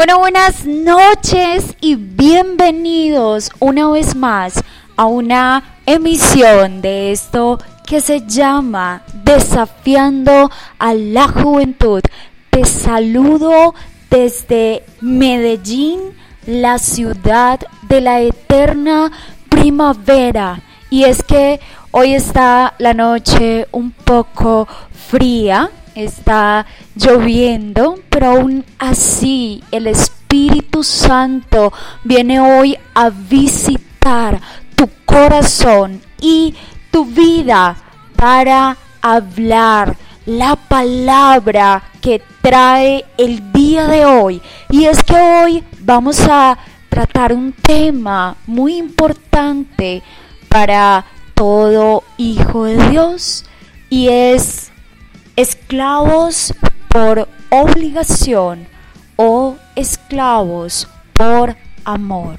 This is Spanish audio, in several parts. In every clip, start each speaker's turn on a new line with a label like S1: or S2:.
S1: Bueno, buenas noches y bienvenidos una vez más a una emisión de esto que se llama Desafiando a la Juventud. Te saludo desde Medellín, la ciudad de la eterna primavera. Y es que hoy está la noche un poco fría. Está lloviendo, pero aún así el Espíritu Santo viene hoy a visitar tu corazón y tu vida para hablar la palabra que trae el día de hoy. Y es que hoy vamos a tratar un tema muy importante para todo hijo de Dios, y es esclavos por obligación o esclavos por amor.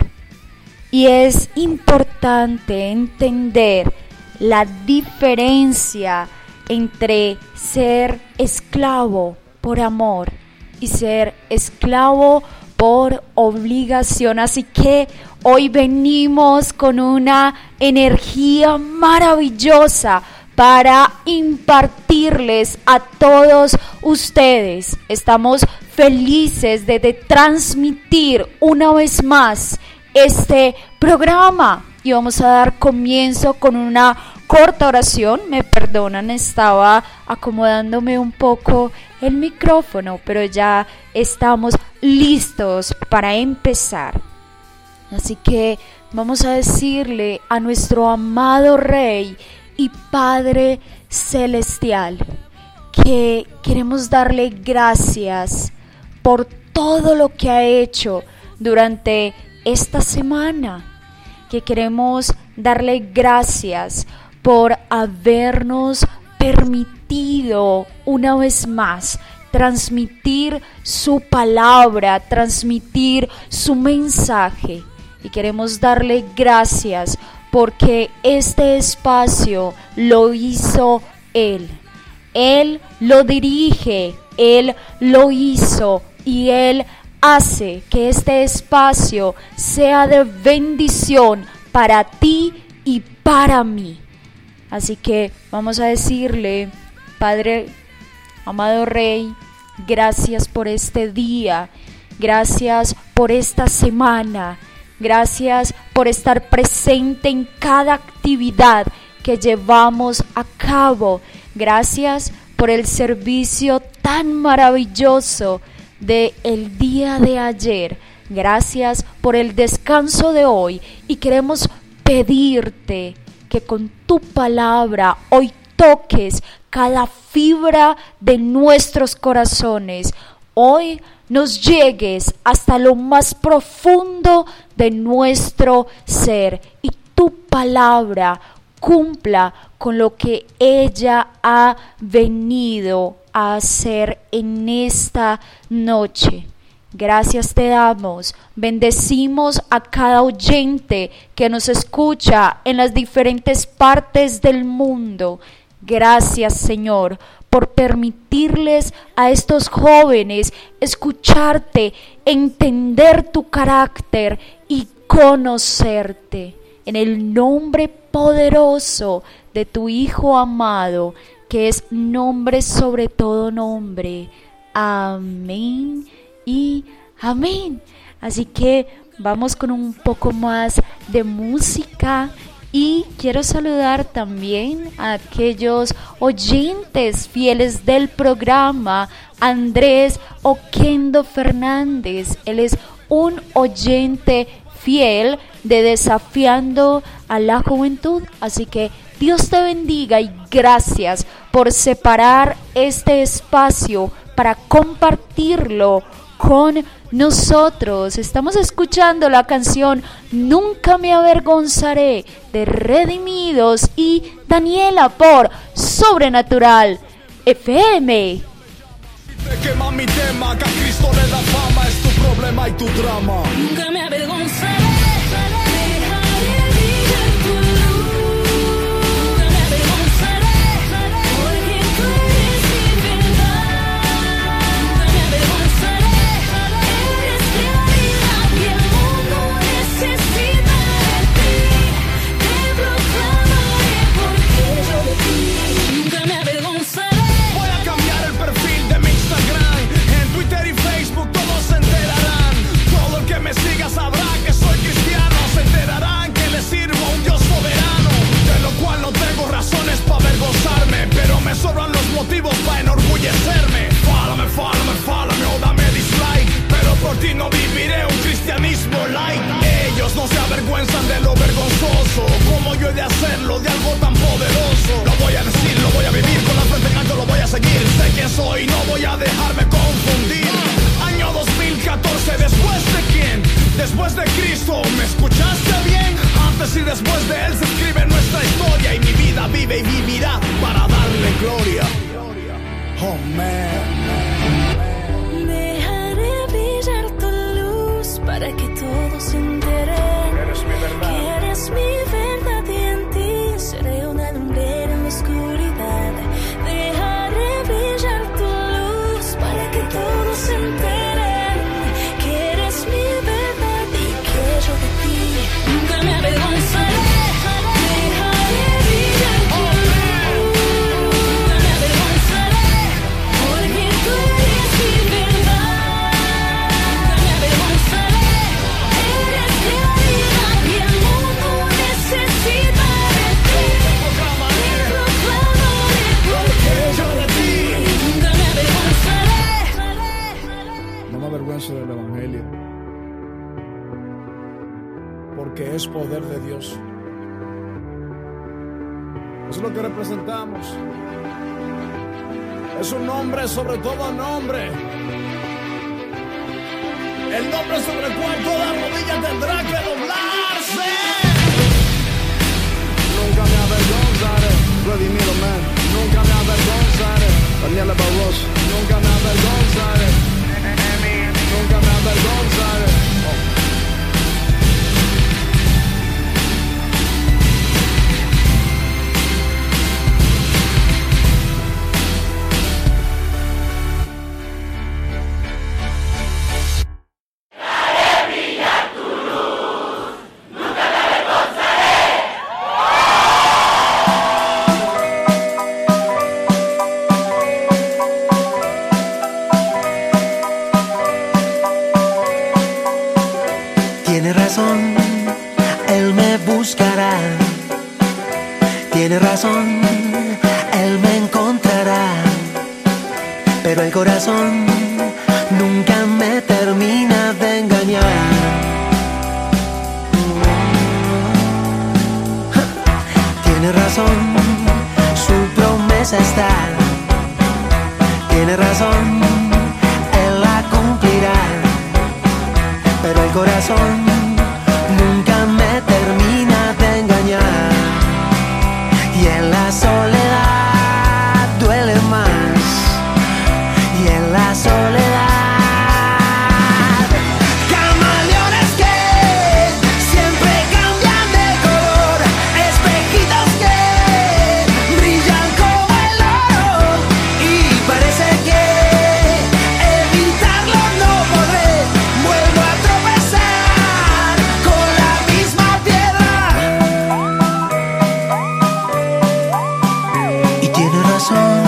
S1: Y es importante entender la diferencia entre ser esclavo por amor y ser esclavo por obligación. Así que hoy venimos con una energía maravillosa para impartirles a todos ustedes. Estamos felices de transmitir una vez más este programa y vamos a dar comienzo con una corta oración. Me perdonan, estaba acomodándome un poco el micrófono, pero ya estamos listos para empezar. Así que vamos a decirle a nuestro amado Rey y Padre Celestial que queremos darle gracias por todo lo que ha hecho durante esta semana, que queremos darle gracias por habernos permitido una vez más transmitir su palabra, transmitir su mensaje, y queremos darle gracias porque este espacio lo hizo Él. Él lo dirige, Él lo hizo y Él hace que este espacio sea de bendición para ti y para mí. Así que vamos a decirle: Padre, amado Rey, gracias por este día, gracias por esta semana. Gracias por estar presente en cada actividad que llevamos a cabo. Gracias por el servicio tan maravilloso del día de ayer. Gracias por el descanso de hoy. Y queremos pedirte que con tu palabra hoy toques cada fibra de nuestros corazones. Hoy nos llegues hasta lo más profundo de nuestro ser y tu palabra cumpla con lo que ella ha venido a hacer en esta noche. Gracias te damos, bendecimos a cada oyente que nos escucha en las diferentes partes del mundo. Gracias, Señor, por permitirles a estos jóvenes escucharte, entender tu carácter y conocerte. En el nombre poderoso de tu Hijo amado, que es nombre sobre todo nombre. Amén y amén. Así que vamos con un poco más de música. Y quiero saludar también a aquellos oyentes fieles del programa. Andrés Oquendo Fernández, él es un oyente fiel de Desafiando a la Juventud. Así que Dios te bendiga y gracias por separar este espacio para compartirlo con nosotros. Estamos escuchando la canción Nunca me avergonzaré de Redimidos y Daniela por Sobrenatural FM.
S2: Quema mi tema, que a Cristo le da fama, es tu problema y tu drama.
S3: Nunca me avergonzaré. Porque tú eres mi verdad. Nunca me avergonzaré. Eres
S2: motivos para enorgullecerme. Fálame, fálame, fálame o dame dislike, pero por ti no viviré un cristianismo light. Ellos no se avergüenzan de lo vergonzoso, como yo he de hacerlo de algo tan poderoso. Lo voy a decir, lo voy a vivir, con la frente en alto lo voy a seguir. Sé quién soy, no voy a dejarme confundir. Año 2014, ¿después de quién? Después de Cristo, ¿me escuchaste bien? Antes y después de Él se escribe nuestra historia, y mi vida vive y vivirá para darle gloria. Oh man.
S3: Dejaré brillar tu luz para que todos se enteren que eres mi verdad, y en ti seré una lumbrera en la oscuridad. Dejaré brillar tu luz para que todos se enteren que eres mi verdad y que yo de ti nunca me avergonzaré. Dejaré brillar tu luz, nunca me avergonzaré, porque tú eres mi verdad. Nunca me avergonzaré, eres realidad y el mundo necesita de ti. Proclamaré porque yo de ti nunca me avergonzaré.
S2: No me avergüenzo del evangelio, porque es poder de Dios. Eso es lo que representamos. Es un nombre sobre todo nombre, el nombre sobre el cual toda rodilla tendrá que doblarse. Nunca me avergonzaré, Redimido Man. Nunca me avergonzaré, Daniela Barroso. Nunca me avergonzaré, nunca me avergonzaré.
S4: Tiene razón, Él me buscará. Tiene razón, Él me encontrará. Pero el corazón nunca me termina de engañar. Tiene razón, su promesa está. Tiene razón, Él la cumplirá. Pero el corazón nunca me termina de engañar. Y en la soledad duele más. Y en la soledad camaleones que siempre cambian de color, espejitos que brillan como el oro, y parece que evitarlo no podré. Vuelvo a tropezar con la misma piedra. Y tiene razón.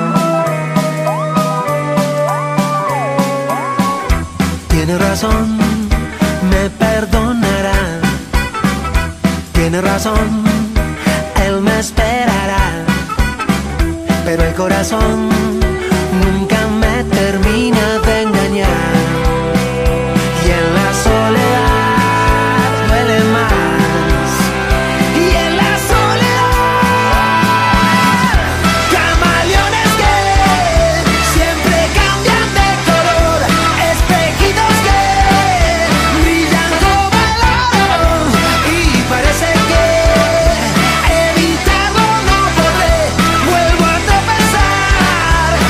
S4: Tiene razón, me perdonará. Tiene razón, Él me esperará. Pero el corazón nunca me termina de engañar. Y en la soledad duele más. Y en la soledad camaleones que siempre cambian de color, espejitos que brillan como el oro, y parece que evitarlo no podré. Vuelvo a tropezar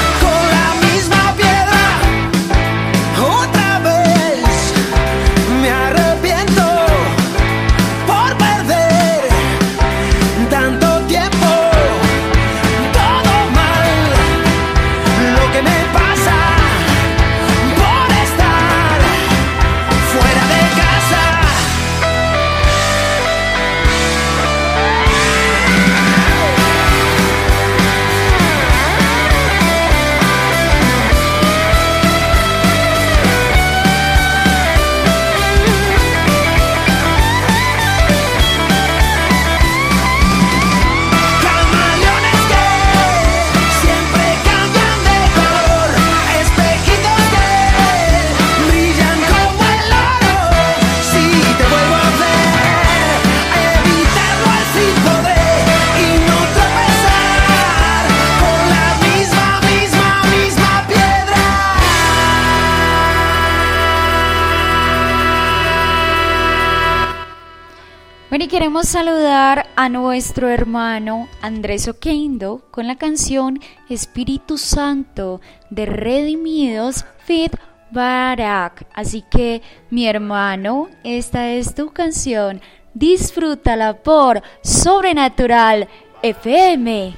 S1: queremos saludar a nuestro hermano Andrés Oquendo con la canción Espíritu Santo de Redimidos feat. Barak. Así que, mi hermano, esta es tu canción. Disfrútala por Sobrenatural FM.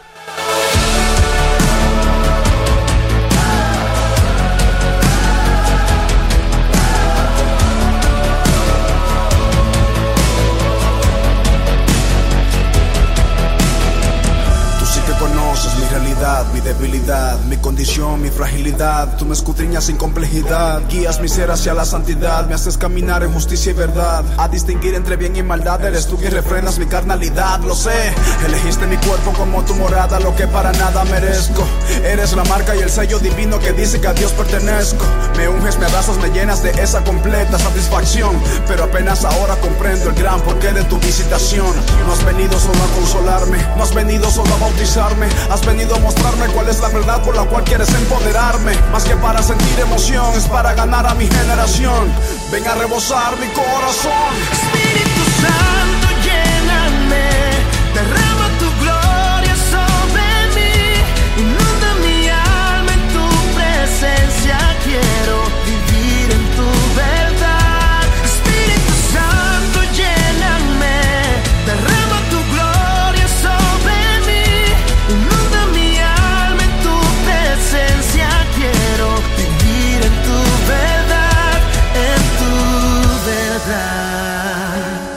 S2: Conoces mi realidad, mi debilidad, mi condición, mi fragilidad. Tú me escudriñas sin complejidad, guías mi ser hacia la santidad. Me haces caminar en justicia y verdad, a distinguir entre bien y maldad. Eres tú quien refrenas mi carnalidad, lo sé. Elegiste mi cuerpo como tu morada, lo que para nada merezco. Eres la marca y el sello divino que dice que a Dios pertenezco. Me unges, me abrazas, me llenas de esa completa satisfacción. Pero apenas ahora comprendo el gran porqué de tu visitación. No has venido solo a consolarme, no has venido solo a bautizarme. Has venido a mostrarme cuál es la verdad por la cual quieres empoderarme. Más que para sentir emoción, es para ganar a mi generación. Ven a rebosar mi corazón.
S4: Espíritu Santo, lléname, derrama tu gloria sobre mí. Inunda mi alma en tu presencia, quiero vivir en tu verdad. Espíritu Santo, lléname, derrama tu gloria sobre mí. Inunda mi alma en tu presencia, quiero vivir en tu verdad, en tu verdad,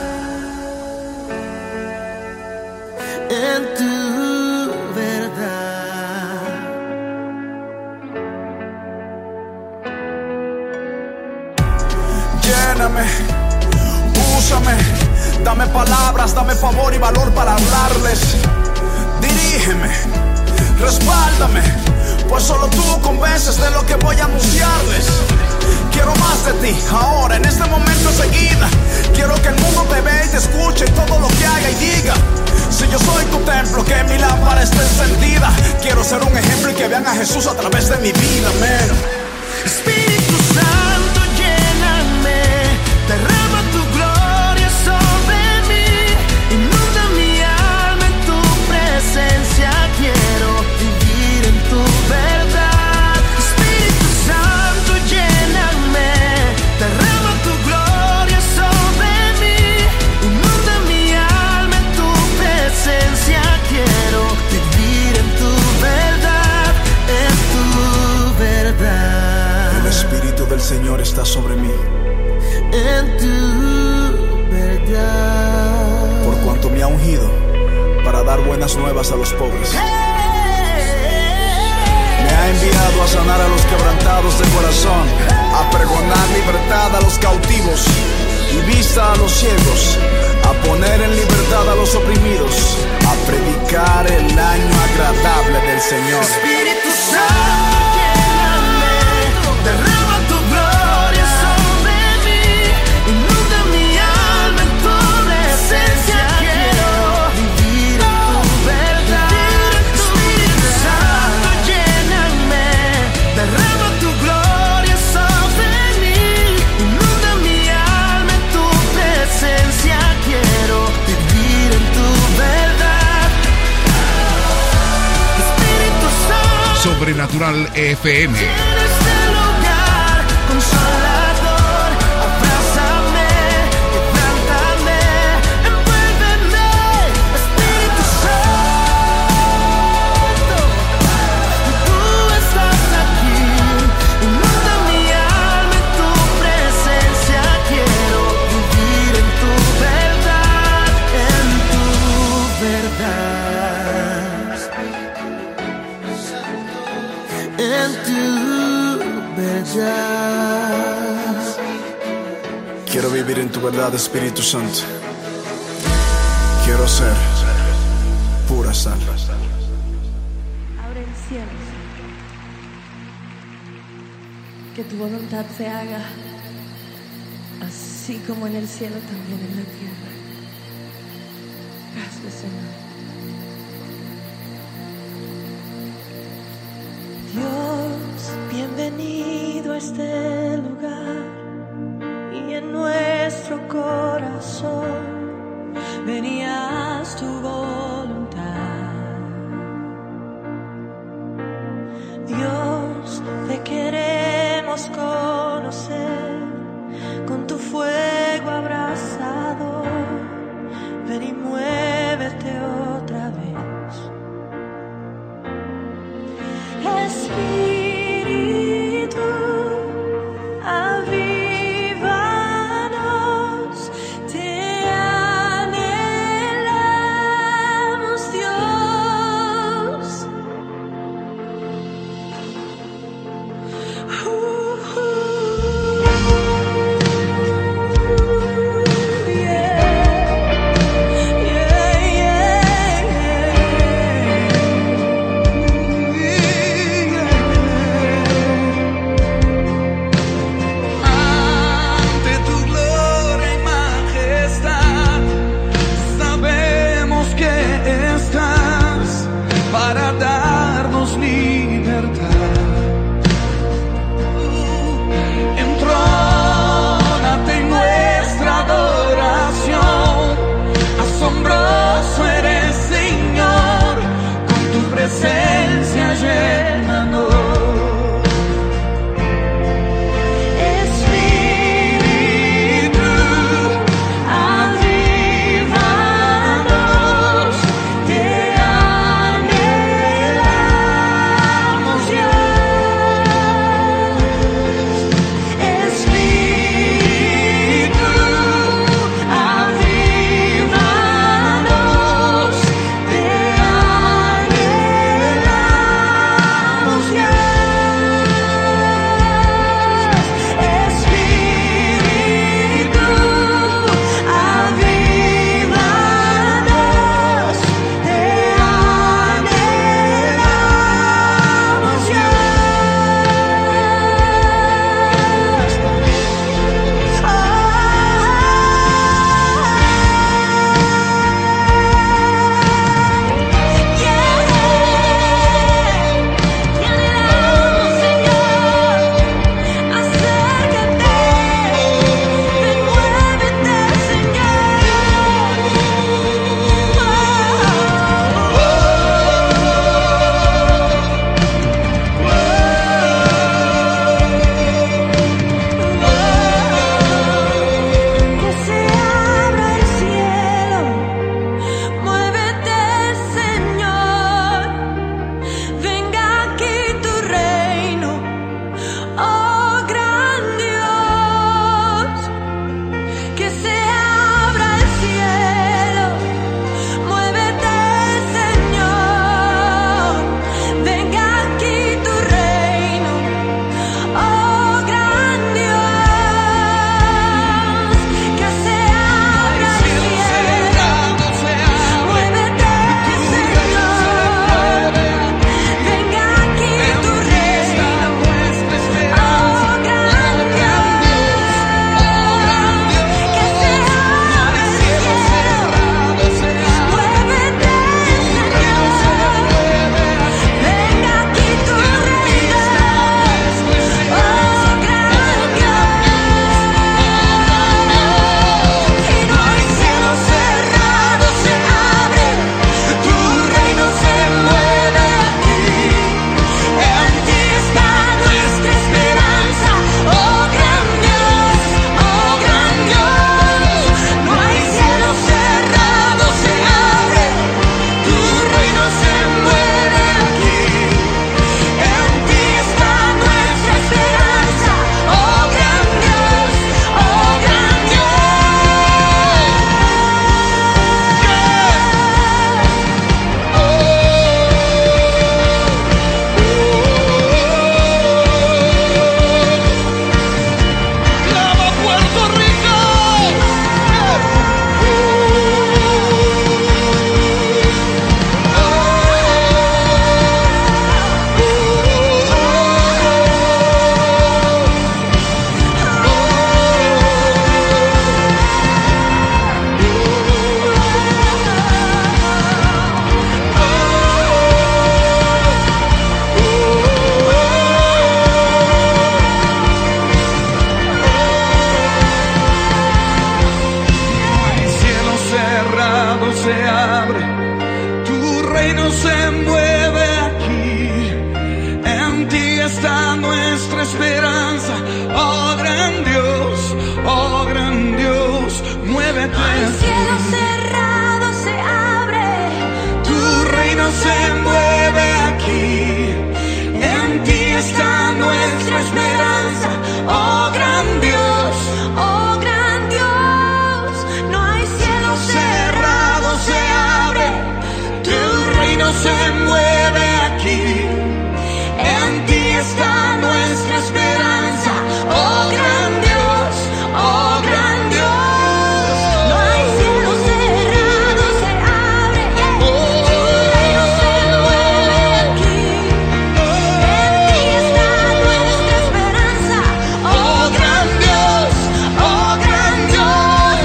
S4: en tu verdad.
S2: Lléname, úsame, dame palabras, dame favor y valor para hablarles. Dirígeme, respáldame, pues solo tú convences de lo que voy a anunciarles. Quiero más de ti, ahora, en este momento enseguida. Quiero que el mundo te vea y te escuche en todo lo que haga y diga. Si yo soy tu templo, que mi lámpara esté encendida. Quiero ser un ejemplo y que vean a Jesús a través de mi vida, man.
S4: Espíritu Santo, lléname, derrama tu gloria sobre mí. Inunda mi alma en tu presencia, quiero vivir en tu verdad. Espíritu Santo, lléname, derrama tu gloria sobre mí. Inunda mi alma en tu presencia, quiero vivir en tu verdad, en tu verdad.
S2: El Espíritu del Señor está sobre mí,
S4: en tu verdad.
S2: por cuanto me ha ungido para dar buenas nuevas a los pobres. Me ha enviado a sanar a los quebrantados de corazón, a pregonar libertad a los cautivos y vista a los ciegos, a poner en libertad a los oprimidos, a predicar el año agradable del Señor.
S4: Espíritu Santo, lléname, derrama tu gloria sobre mí. Inunda mi alma en tu presencia, quiero vivir en tu verdad. Espíritu Santo, lléname, derrama tu gloria sobre mí. Inunda mi alma en tu presencia, quiero vivir en tu verdad. Espíritu Santo,
S5: Sobrenatural FM.
S4: en este lugar, consolador, abrázame, quebrántame, envuélveme. Espíritu Santo, tú estás aquí. Inunda mi alma en tu presencia, quiero vivir en tu verdad, en tu verdad, en tu verdad.
S2: Quiero vivir en tu verdad, Espíritu Santo. Quiero ser pura sal.
S6: Abre el cielo, que tu voluntad se haga, así como en el cielo, también en la tierra. Gracias, Señor. Dios, bienvenido a este lugar y en nuestro corazón. queremos conocer con tu fuego abrasador. Ven y muévete otra vez. Espíritu, avívanos, te anhelamos, Dios. Yeah, yeah.
S2: está nuestra esperanza. Oh gran Dios, muévete.
S6: El cielo cerrado se abre,
S2: Tu reino se mueve aquí. En ti está nuestra esperanza. Oh gran Dios,
S6: no hay cielo
S2: cerrado se abre. Tu reino se mueve aquí. En ti está nuestra esperanza. Oh gran Dios, oh gran Dios.
S6: No hay cielo cerrado se abre, tu reino se mueve aquí. En ti está nuestra esperanza.
S2: Oh gran Dios, oh gran Dios.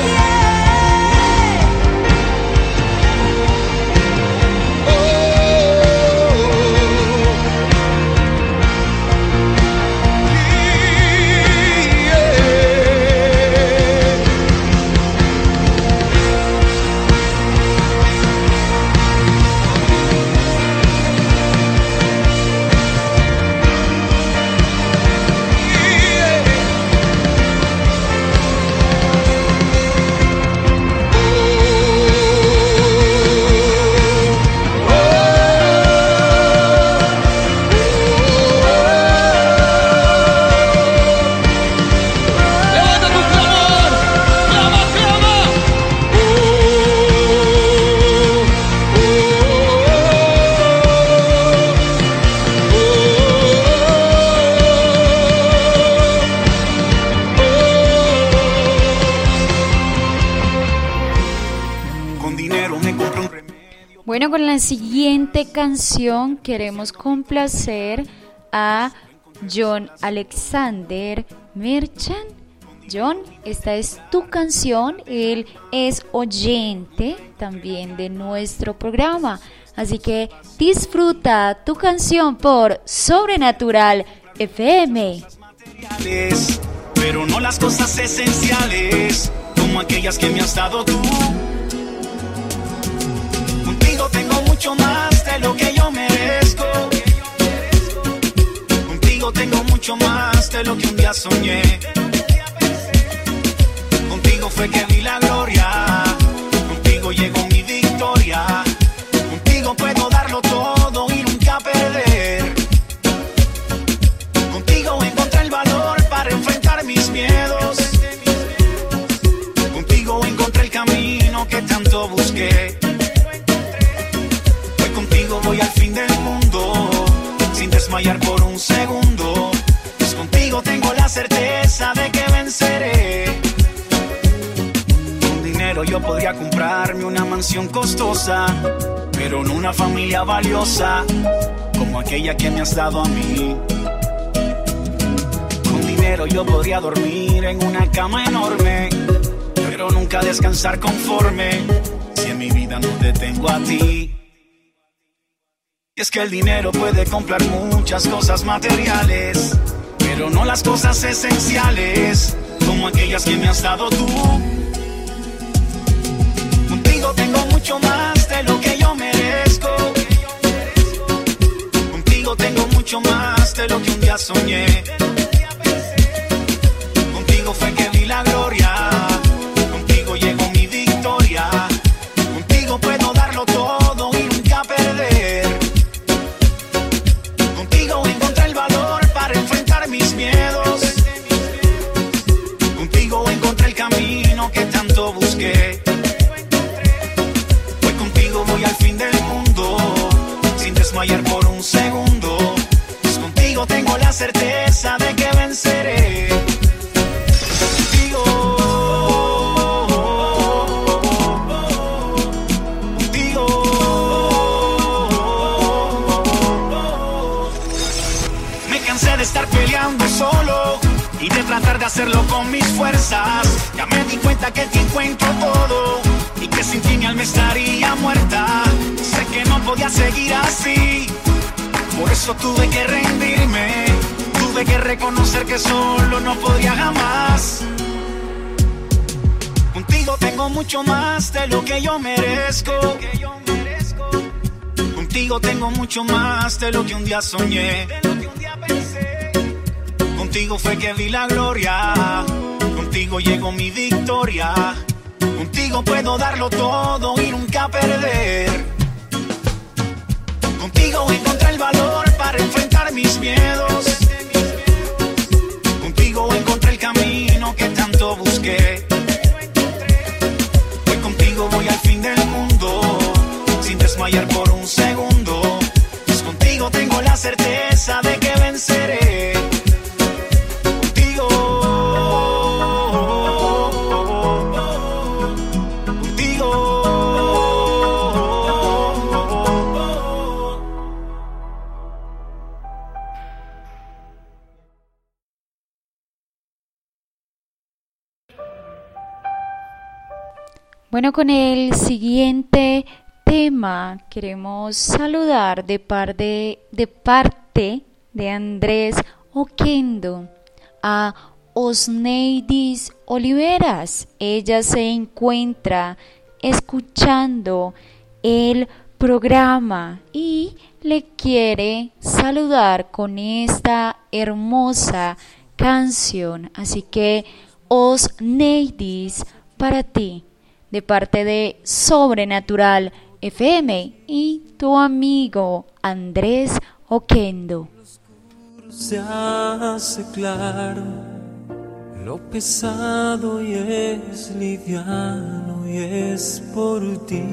S2: Levanta tu clamor, clama, clama. Con dinero me compro un remedio.
S1: Bueno, con la siguiente canción queremos complacer a John Alexander Merchant. John, esta es tu canción. Él es oyente también de nuestro programa. Así que disfruta tu canción por Sobrenatural FM.
S7: Materiales, pero no las cosas esenciales, como aquellas que me has dado tú. Contigo tengo mucho más de lo que yo merezco. Contigo tengo mucho más de lo que un día soñé. Contigo fue que vi la gloria. Contigo llegó mi victoria. Contigo puedo darlo todo y nunca perder. Contigo encontré el valor para enfrentar mis miedos. Contigo encontré el camino que tanto busqué. Hoy contigo voy al fin del mundo, sin desmayar por un segundo. Pues contigo tengo la certeza de que venceré. Con dinero yo podría comprarme una mansión costosa, pero no una familia valiosa como aquella que me has dado a mí. Con dinero yo podría dormir en una cama enorme, pero nunca descansar conforme si en mi vida no te tengo a ti. Y es que el dinero puede comprar muchas cosas materiales, pero no las cosas esenciales, como aquellas que me has dado tú. Contigo tengo mucho más de lo que yo merezco. Contigo tengo mucho más de lo que un día soñé. Contigo fue que vi la gloria. Contigo llegó mi victoria. Contigo puedo darlo todo y nunca perder. Contigo encontré el valor para enfrentar mis miedos. Contigo encontré el camino que tanto busqué. Hoy contigo voy al fin del mundo, sin desmayar por un segundo. Pues contigo tengo la certeza de que venceré. De estar peleando solo y de tratar de hacerlo con mis fuerzas. Ya me di cuenta que te encuentro todo y que sin ti mi alma estaría muerta. Sé que no podía seguir así, por eso tuve que rendirme. Tuve que reconocer que solo no podía jamás. Contigo tengo mucho más de lo que yo merezco. Contigo tengo mucho más de lo que un día soñé. Contigo fue que vi la gloria, contigo llegó mi victoria, contigo puedo darlo todo y nunca perder. Contigo encontré el valor para enfrentar mis miedos, contigo encontré el camino que tanto busqué. Hoy contigo voy al fin del mundo, sin desmayar por un segundo, pues contigo tengo la certeza de que venceré.
S1: Bueno, con el siguiente tema queremos saludar de parte de Andrés Oquendo a Osneidis Oliveras. Ella se encuentra escuchando el programa y le quiere saludar con esta hermosa canción. Así que, Osneidis, para ti, de parte de Sobrenatural FM y tu amigo Andrés Oquendo.
S8: Se hace claro, lo pesado y es liviano y es por ti.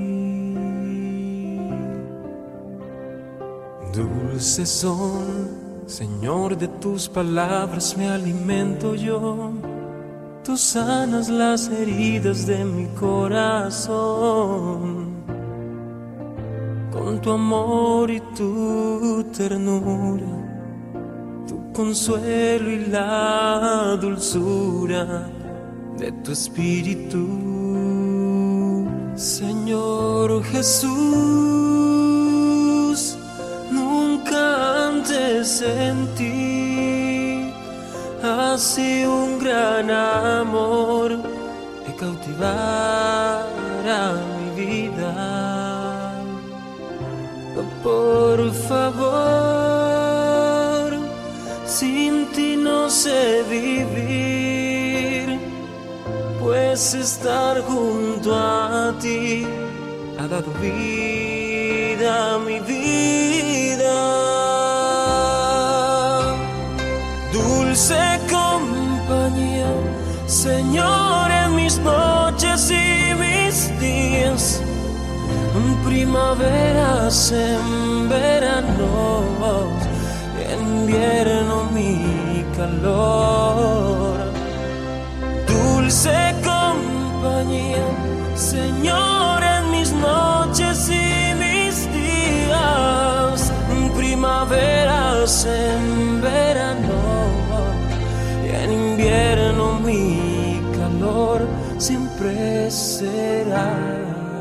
S8: Dulces son, Señor, de tus palabras me alimento yo. Tú sanas las heridas de mi corazón, con tu amor y tu ternura, tu consuelo y la dulzura de tu espíritu. Señor Jesús, nunca antes sentí así un gran amor que cautivara mi vida. Por favor, sin ti no sé vivir, pues estar junto a ti ha dado vida a mi vida. Dulce compañía, Señor, en mis noches y mis días, primaveras en verano, en invierno mi calor. Dulce compañía, Señor, en mis noches y mis días, primaveras en verano y en invierno mi calor siempre serás.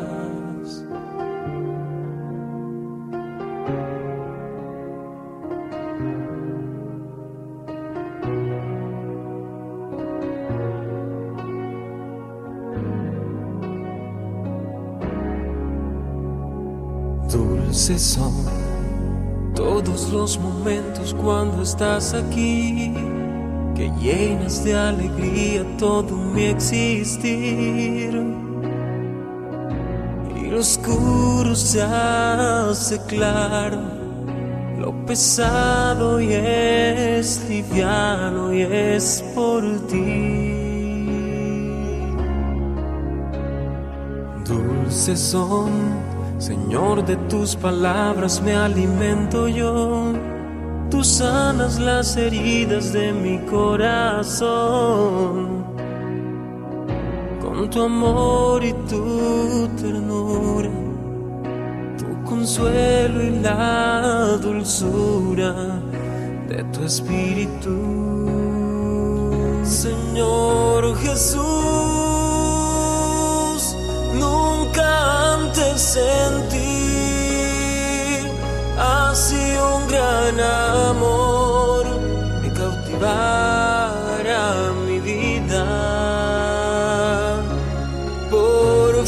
S8: Dulces son todos los momentos cuando estás aquí, que llenas de alegría todo mi existir. Y lo oscuro se hace claro, lo pesado y es liviano y es por ti. Dulces son, Señor, de tus palabras me alimento yo. Tú sanas las heridas de mi corazón, con tu amor y tu ternura, tu consuelo y la dulzura de tu espíritu. Señor Jesús, nunca antes sentí así un gran amor que cautivara mi vida. Por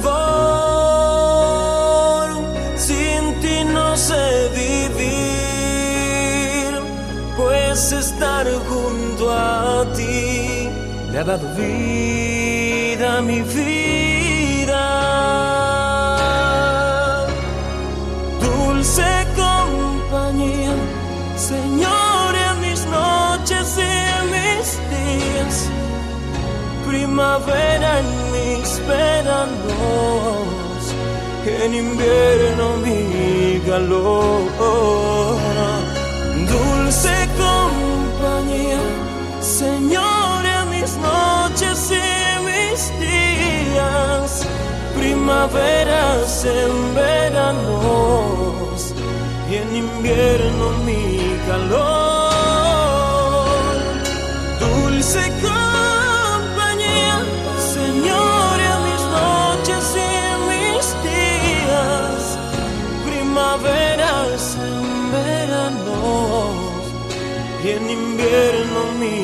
S8: favor, sin ti no sé vivir, pues es estar junto a ti. Le ha dado vida a mi vida. Dulce compañía, Señor, en mis noches y en mis días. Primavera en mis veranos, en invierno mi calor. Dulce compañía, Señor, en mis noches y mis días. Primaveras en veranos y en invierno mi calor. Dulce compañía, Señor, en mis noches y mis días. Primaveras en veranos y en invierno mi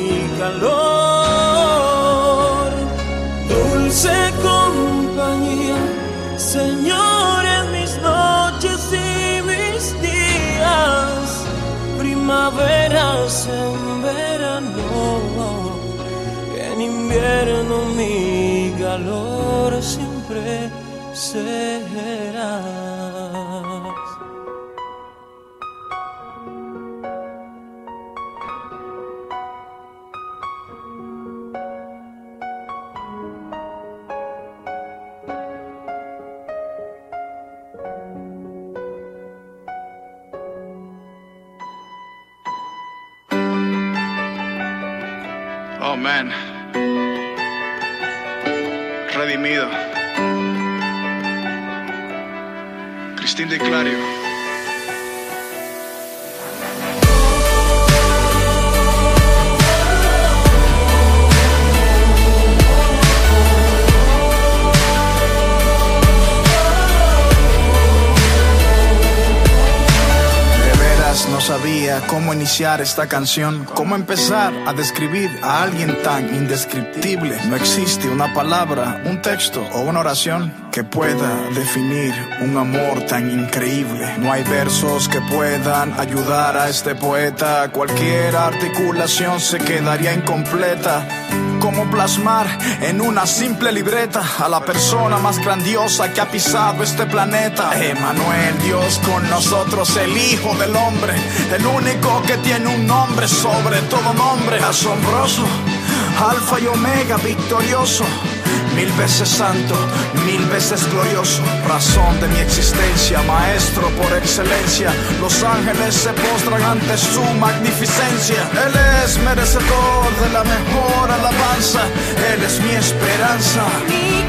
S8: calor. Dulce compañía, Señor, en mis noches y mis días. Primaveras en verano y en invierno mi calor siempre serás.
S9: Oh man, redimido. Cristín de Clario.
S2: No sabía cómo iniciar esta canción, cómo empezar a describir a alguien tan indescriptible. No existe una palabra, un texto o una oración que pueda definir un amor tan increíble. No hay versos que puedan ayudar a este poeta. Cualquier articulación se quedaría incompleta. ¿Cómo plasmar en una simple libreta a la persona más grandiosa que ha pisado este planeta? Emmanuel, Dios con nosotros, el Hijo del Hombre, el único que tiene un nombre sobre todo nombre. Asombroso, Alfa y Omega, victorioso, 1000 veces santo, 1000 veces glorioso. Razón de mi existencia, maestro por excelencia. Los ángeles se postran ante su magnificencia. Él es merecedor de la mejor alabanza. Él es mi esperanza.
S3: Mi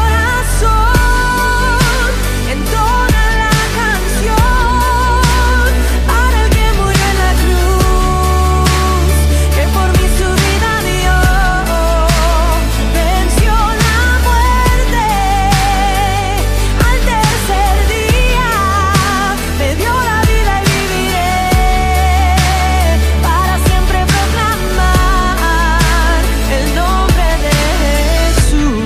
S3: corazón entona la canción para el que murió en la cruz, que por mí su vida dio. Venció la muerte al tercer día, me dio la vida y viviré para siempre proclamar el nombre de Jesús.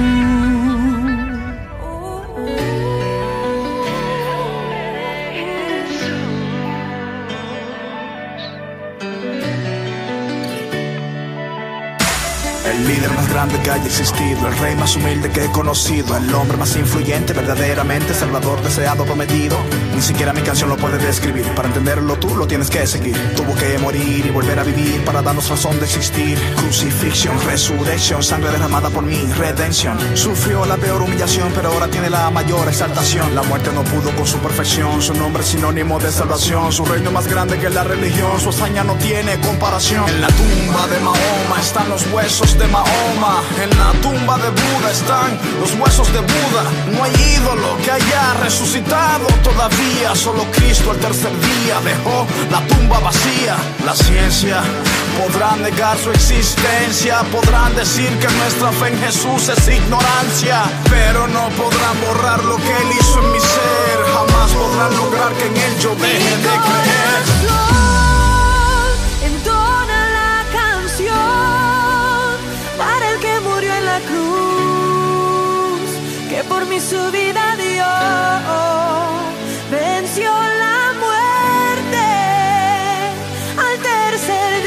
S2: El líder más grande que haya existido, el rey más humilde que he conocido, el hombre más influyente, verdaderamente salvador, deseado, prometido. Ni siquiera mi canción lo puede describir. Para entenderlo tú lo tienes que seguir. Tuvo que morir y volver a vivir para darnos razón de existir. Crucifixión, resurrección, sangre derramada por mí, redención. Sufrió la peor humillación, pero ahora tiene la mayor exaltación. La muerte no pudo con su perfección, su nombre es sinónimo de salvación. Su reino más grande que la religión, su hazaña no tiene comparación. En la tumba de Mahoma están los huesos de Mahoma. En la tumba de Buda están los huesos de Buda. No hay ídolo que haya resucitado todavía. Solo Cristo al tercer día dejó la tumba vacía. La ciencia podrá negar su existencia, podrán decir que nuestra fe en Jesús es ignorancia, pero no podrán borrar lo que Él hizo en mi ser. Jamás podrán lograr que en Él yo deje de creer.
S3: Entona la canción para el que murió en la cruz, que por mí su vida dio. Venció la muerte al tercer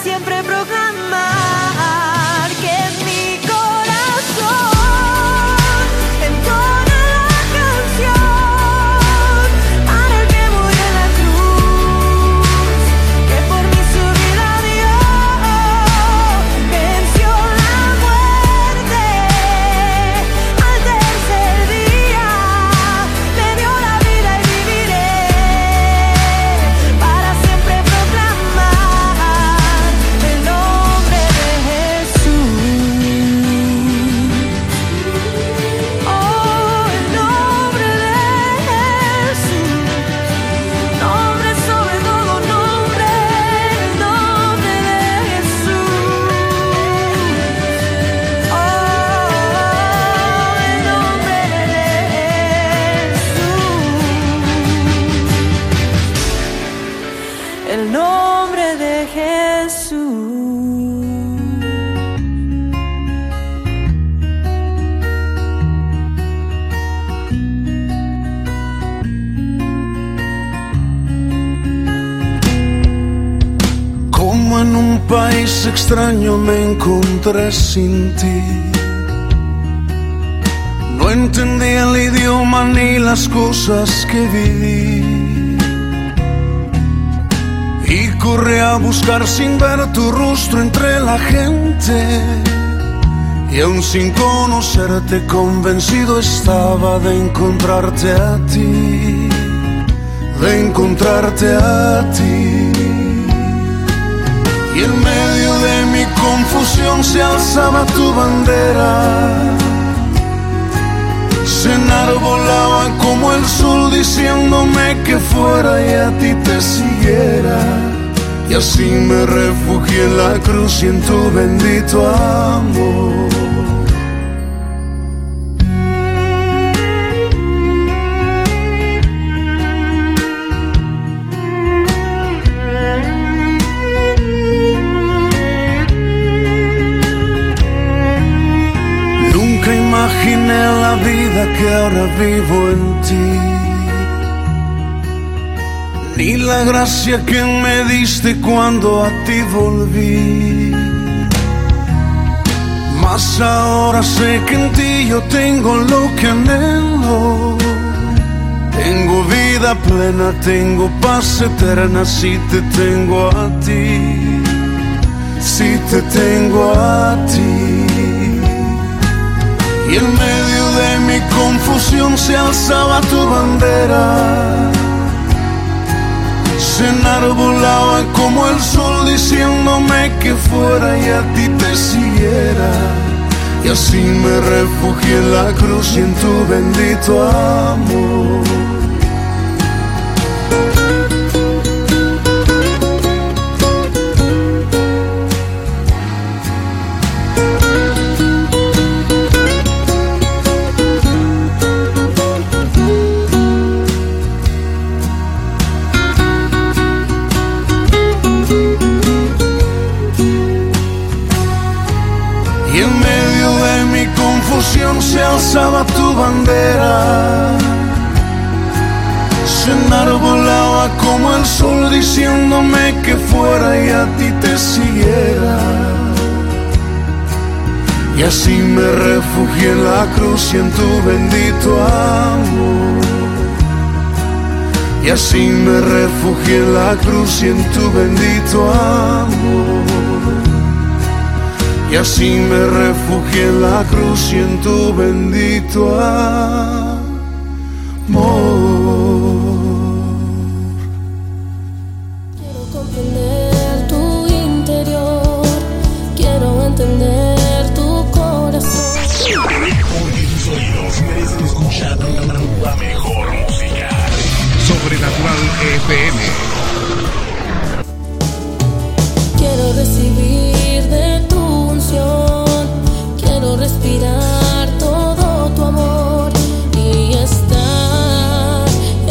S3: siempre proclamar que es mi corazón entona la canción para el que murió en la cruz, que por mí su vida dio, venció la muerte al tercer día, me dio la vida y viviré para siempre proclamar el nombre de Jesús. Oh, el nombre de Jesús, nombre sobre todo nombre, el nombre de Jesús. Oh, el nombre de Jesús, el nombre de Jesús.
S10: Como en un país extraño me encontré sin ti. No entendía el idioma ni las cosas que viví. Y corrí a buscar sin ver tu rostro entre la gente. Y aún sin conocerte convencido estaba de encontrarte a ti. De encontrarte a ti. Y en medio de mi confusión se alzaba tu bandera. Se enarbolaba como el sol diciéndome que fuera y a ti te siguiera. Y así me refugié en la cruz y en tu bendito amor. Imaginé la vida que ahora vivo en ti, ni la gracia que me diste cuando a ti volví. Mas ahora sé que en ti yo tengo lo que anhelo. Tengo vida plena, tengo paz eterna si te tengo a ti, si te tengo a ti. Y en medio de mi confusión se alzaba tu bandera. Se enarbolaba como el sol diciéndome que fuera y a ti te siguiera. Y así me refugié en la cruz y en tu bendito amor. Se alzaba tu bandera, se enarbolaba como el sol diciéndome que fuera y a ti te siguiera. Y así me refugié en la cruz y en tu bendito amor. Y así me refugié en la cruz y en tu bendito amor. Y así me refugié en la cruz y en tu bendito amor.
S3: Quiero comprender tu interior, quiero entender tu corazón.
S2: Porque tus oídos merecen escuchar la mejor música.
S5: Sobrenatural FM.
S3: Quiero recibir de tu unción, quiero respirar todo tu amor y estar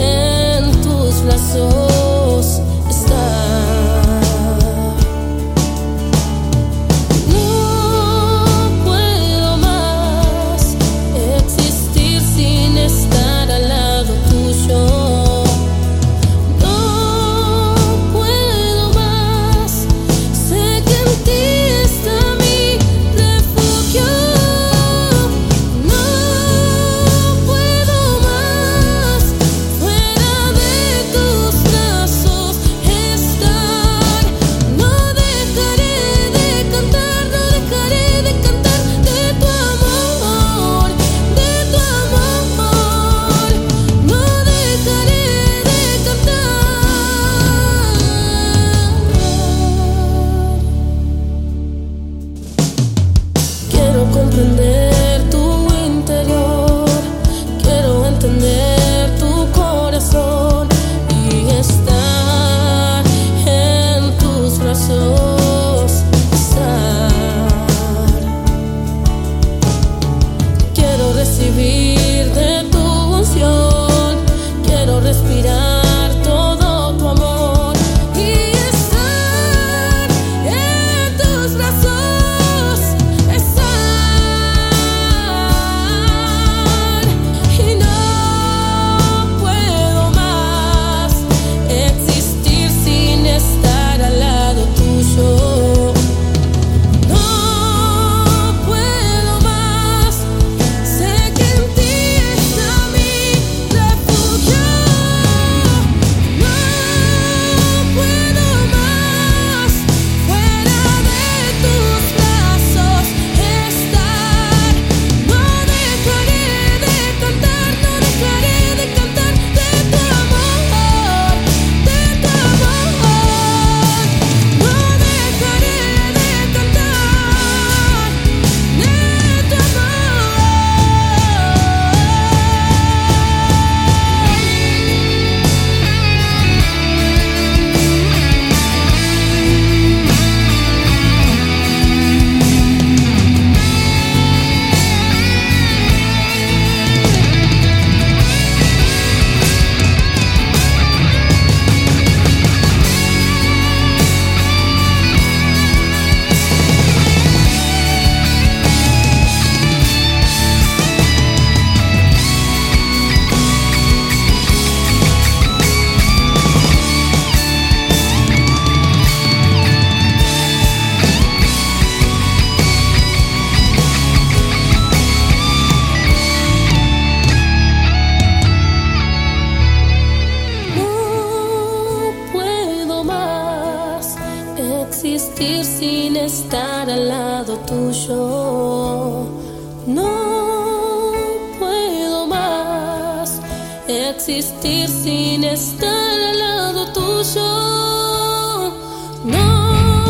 S3: existir sin estar al lado tuyo. No puedo más existir sin estar al lado tuyo. No.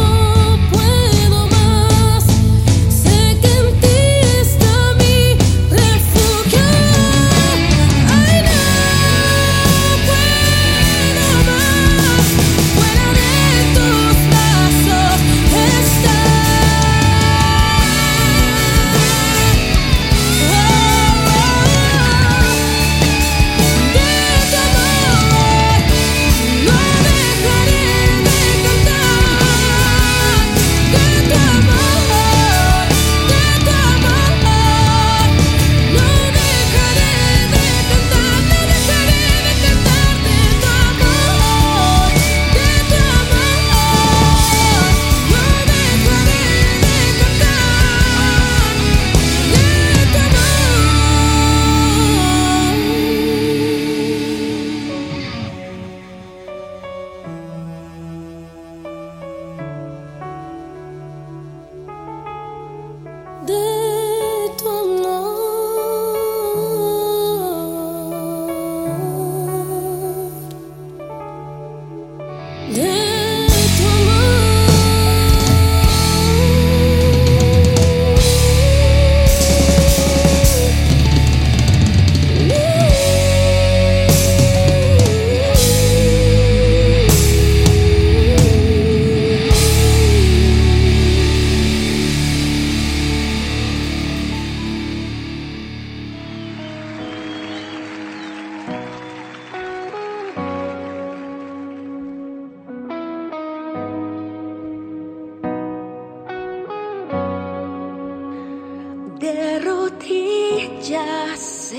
S6: De rodillas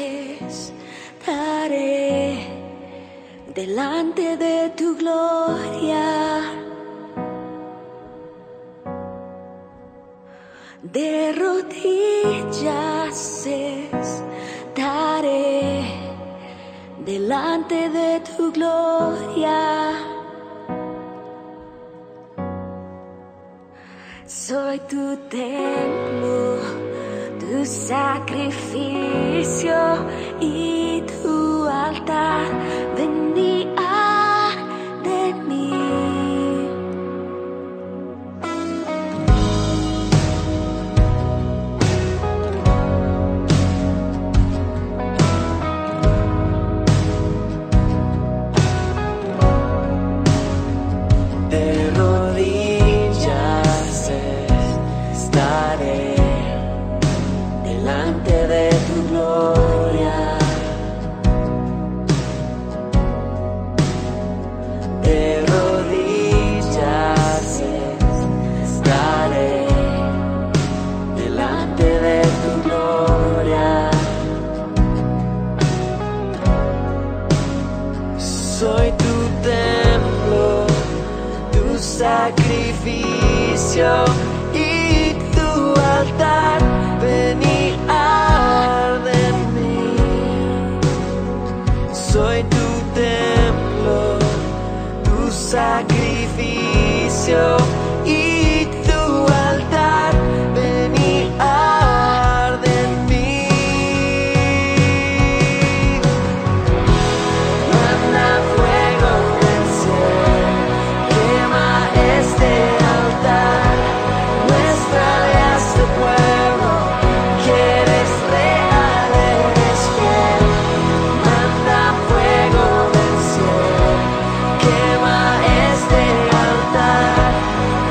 S6: estaré delante de tu gloria. De rodillas estaré delante de tu gloria. Soy tu templo, tu sacrificio y tu altar. Venía de mí.
S4: De rodillas estaré delante de tu gloria. De rodillas estaré delante de tu gloria. Soy tu templo, tu sacrificio y tu altar. Ven y arde en mí. Soy tu templo, tu sacrificio y tu altar. Ven y arde en mí. Manda fuego del cielo, quema este altar. Muéstrale a este pueblo que eres real, eres fiel. Manda fuego del cielo, quema este altar.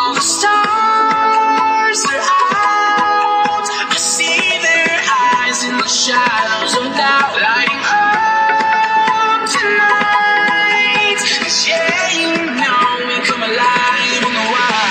S4: All the stars are out. I see their eyes in the shadows of doubt, lighting up tonight. 'Cause yeah, you know we come alive on the wild.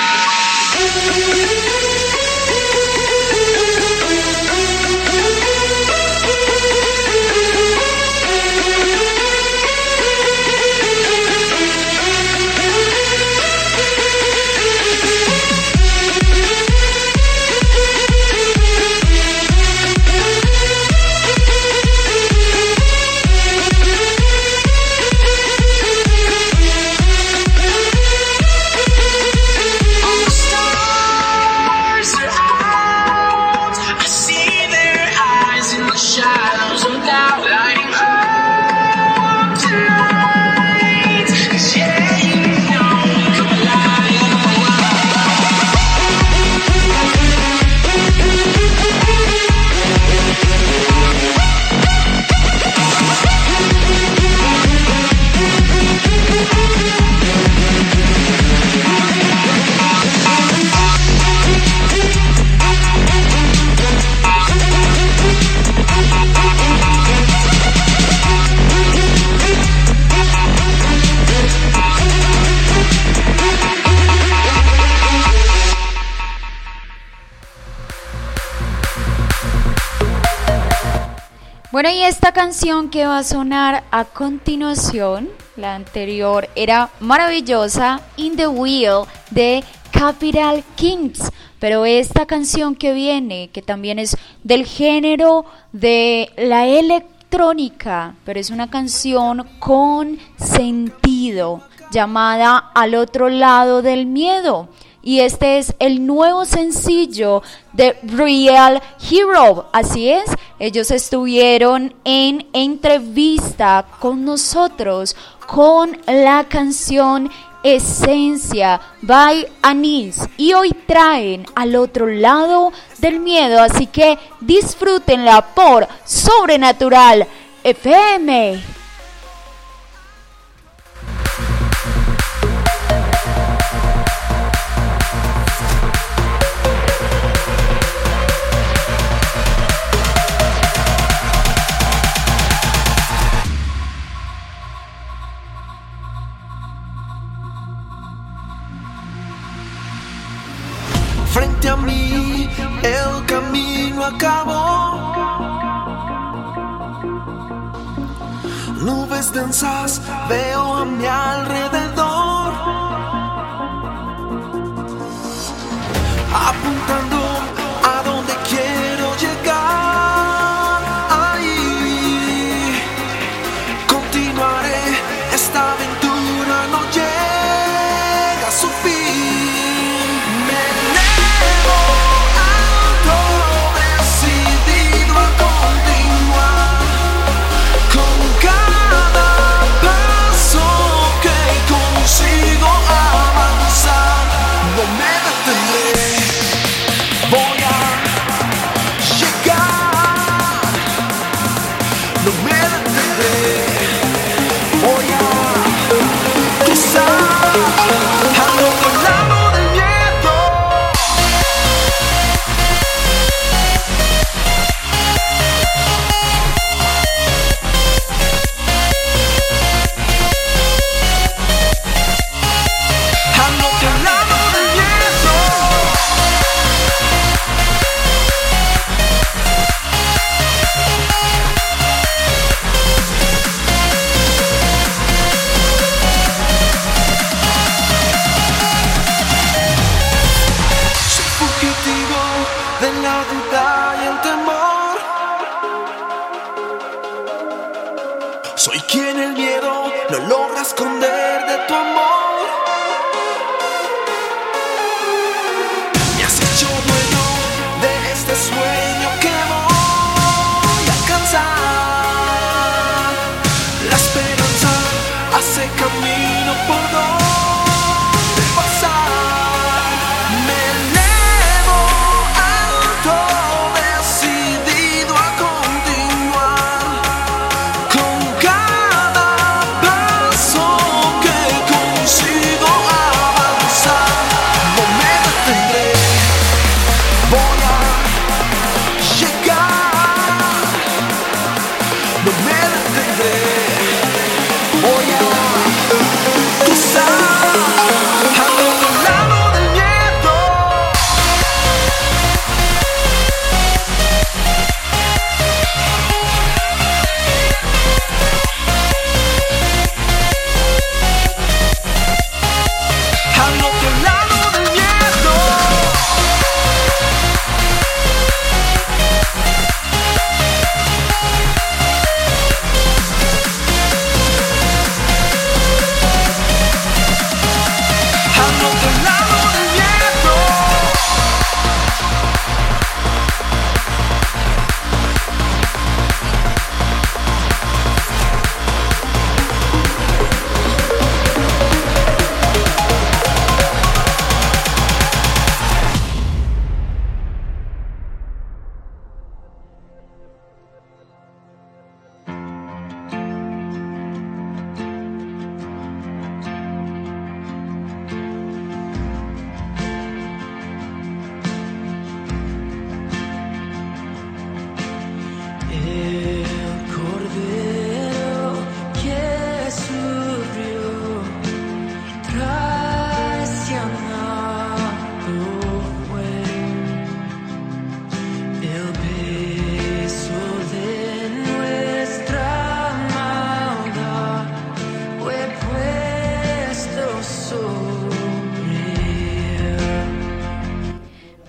S1: Bueno, y esta canción que va a sonar a continuación, la anterior era maravillosa, In the Wheel de Capital Kings, pero esta canción que viene, que también es del género de la electrónica, pero es una canción con sentido, llamada Al otro lado del miedo. Y este es el nuevo sencillo de Real Hero. Así es, ellos estuvieron en entrevista con nosotros con la canción Esencia by Anis. Y hoy traen Al otro lado del miedo. Así que disfrútenla por Sobrenatural FM.
S4: Frente a mí el camino acabó. Nubes densas veo a mi alrededor, apuntando a donde quiero llegar. Ahí continuaré, esta aventura no llega a su fin. Sigo avanzar, no me detendré, voy a llegar, no me detendré, voy a cruzar al otro lado del miedo. De la duda y el temor, soy quien el miedo no logra esconder de tu amor. Me has hecho dueño de este sueño que voy a alcanzar. La esperanza hace camino por donde pasar. Decidido a continuar con cada paso.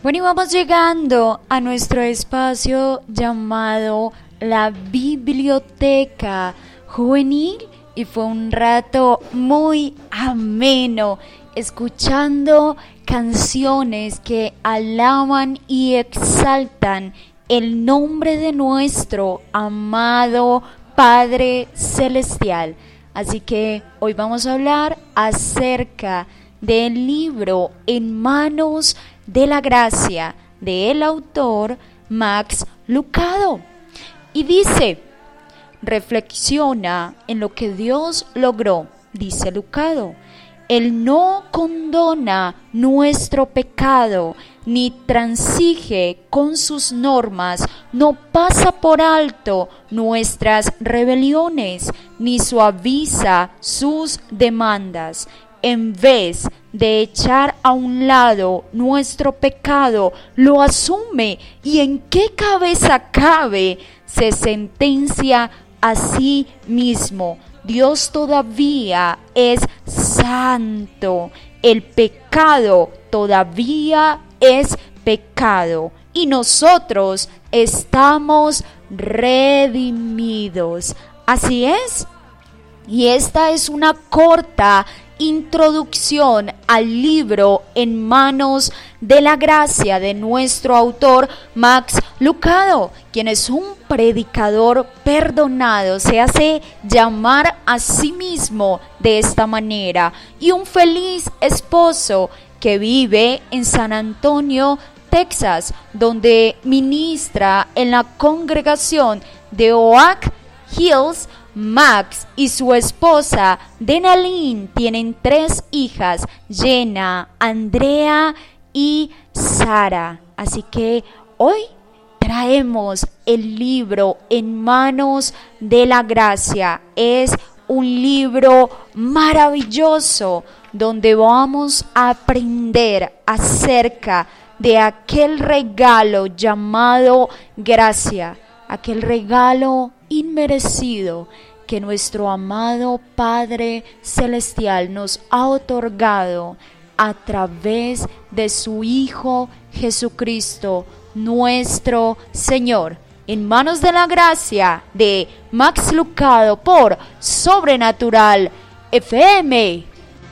S1: Bueno, y vamos llegando a nuestro espacio llamado la Biblioteca Juvenil, y fue un rato muy ameno escuchando canciones que alaban y exaltan el nombre de nuestro amado Padre Celestial. Así que hoy vamos a hablar acerca del libro En manos de la gracia del autor Max Lucado. Y dice: reflexiona en lo que Dios logró, dice Lucado. Él no condona nuestro pecado, ni transige con sus normas, no pasa por alto nuestras rebeliones, ni suaviza sus demandas. En vez de echar a un lado nuestro pecado, lo asume, y en qué cabeza cabe, se sentencia a sí mismo. Dios todavía es santo, el pecado todavía es pecado, y nosotros estamos redimidos. Así es. Y esta es una corta introducción al libro En manos de la gracia de nuestro autor Max Lucado, quien es un predicador perdonado, se hace llamar a sí mismo de esta manera, y un feliz esposo que vive en San Antonio, Texas, donde ministra en la congregación de Oak Hills. Max y su esposa Denalyn tienen 3 hijas, Jenna, Andrea y Sara. Así que hoy traemos el libro En manos de la gracia. Es un libro maravilloso donde vamos a aprender acerca de aquel regalo llamado gracia, aquel regalo inmerecido que nuestro amado Padre Celestial nos ha otorgado a través de su Hijo Jesucristo, nuestro Señor. En manos de la gracia de Max Lucado por Sobrenatural FM.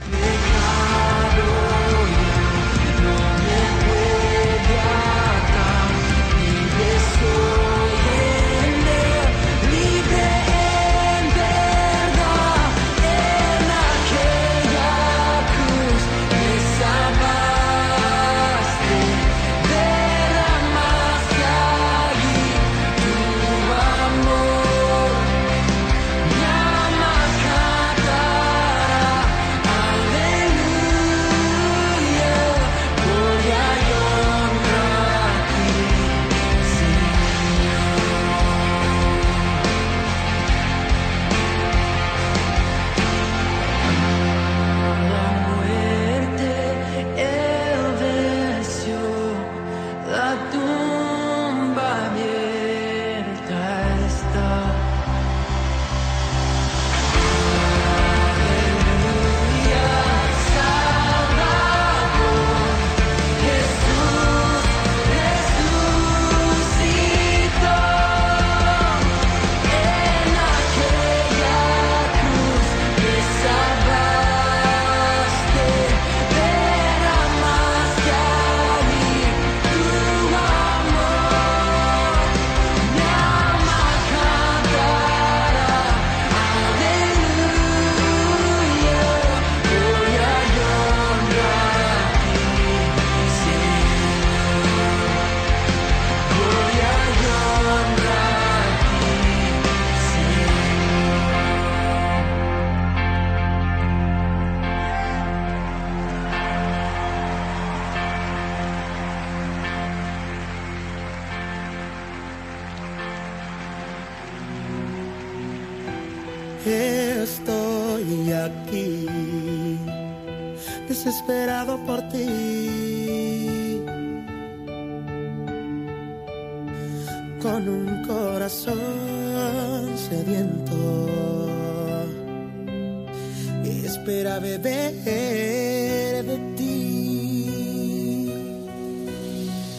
S11: Estoy aquí, desesperado por ti, con un corazón sediento, espera beber de ti.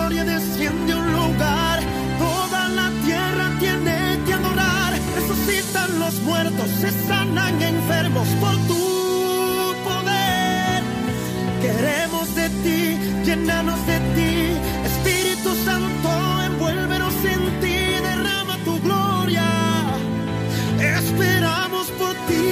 S11: gloria desciende a un lugar. Toda la tierra tiene que adorar. Resucitan los muertos, se sanan enfermos por tu poder. Queremos de ti, llénanos de ti. Espíritu Santo, envuélvenos en ti. Derrama tu gloria. Esperamos por ti.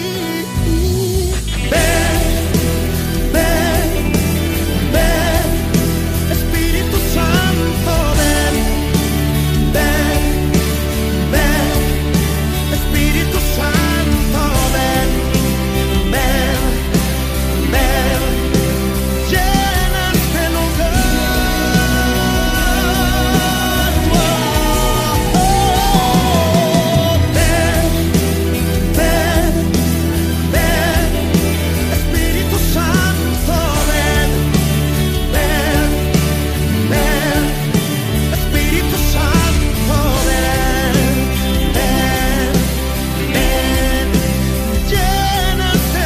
S11: Ven, ven, ven. Espíritu Santo, ven, ven, ven. Espíritu Santo, ven, ven, ven. Llena este lugar. Oh, oh, oh. Ven, ven, ven. Espíritu Santo, ven, ven, ven. Espíritu Santo, ven, ven, ven. Llena este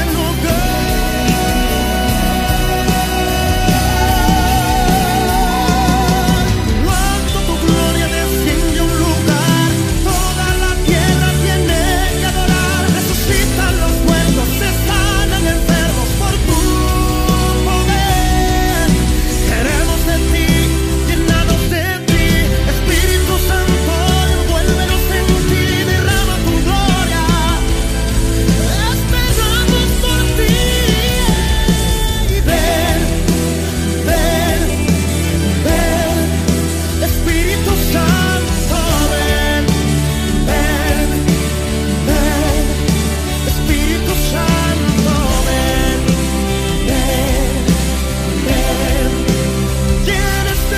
S11: lugar. Cuando tu gloria desciende a un lugar, toda la tierra tiene que adorar. Resucitan los muertos, se sanan enfermos por tu poder. Queremos de ti, llenados de ti. Espíritu Santo, envuélvenos en ti. Derrama tu gloria. Esperamos por ti. Ven, ven, ven. Espíritu Santo, ven, ven, ven. Espíritu Santo, ven, ven, ven. Llena este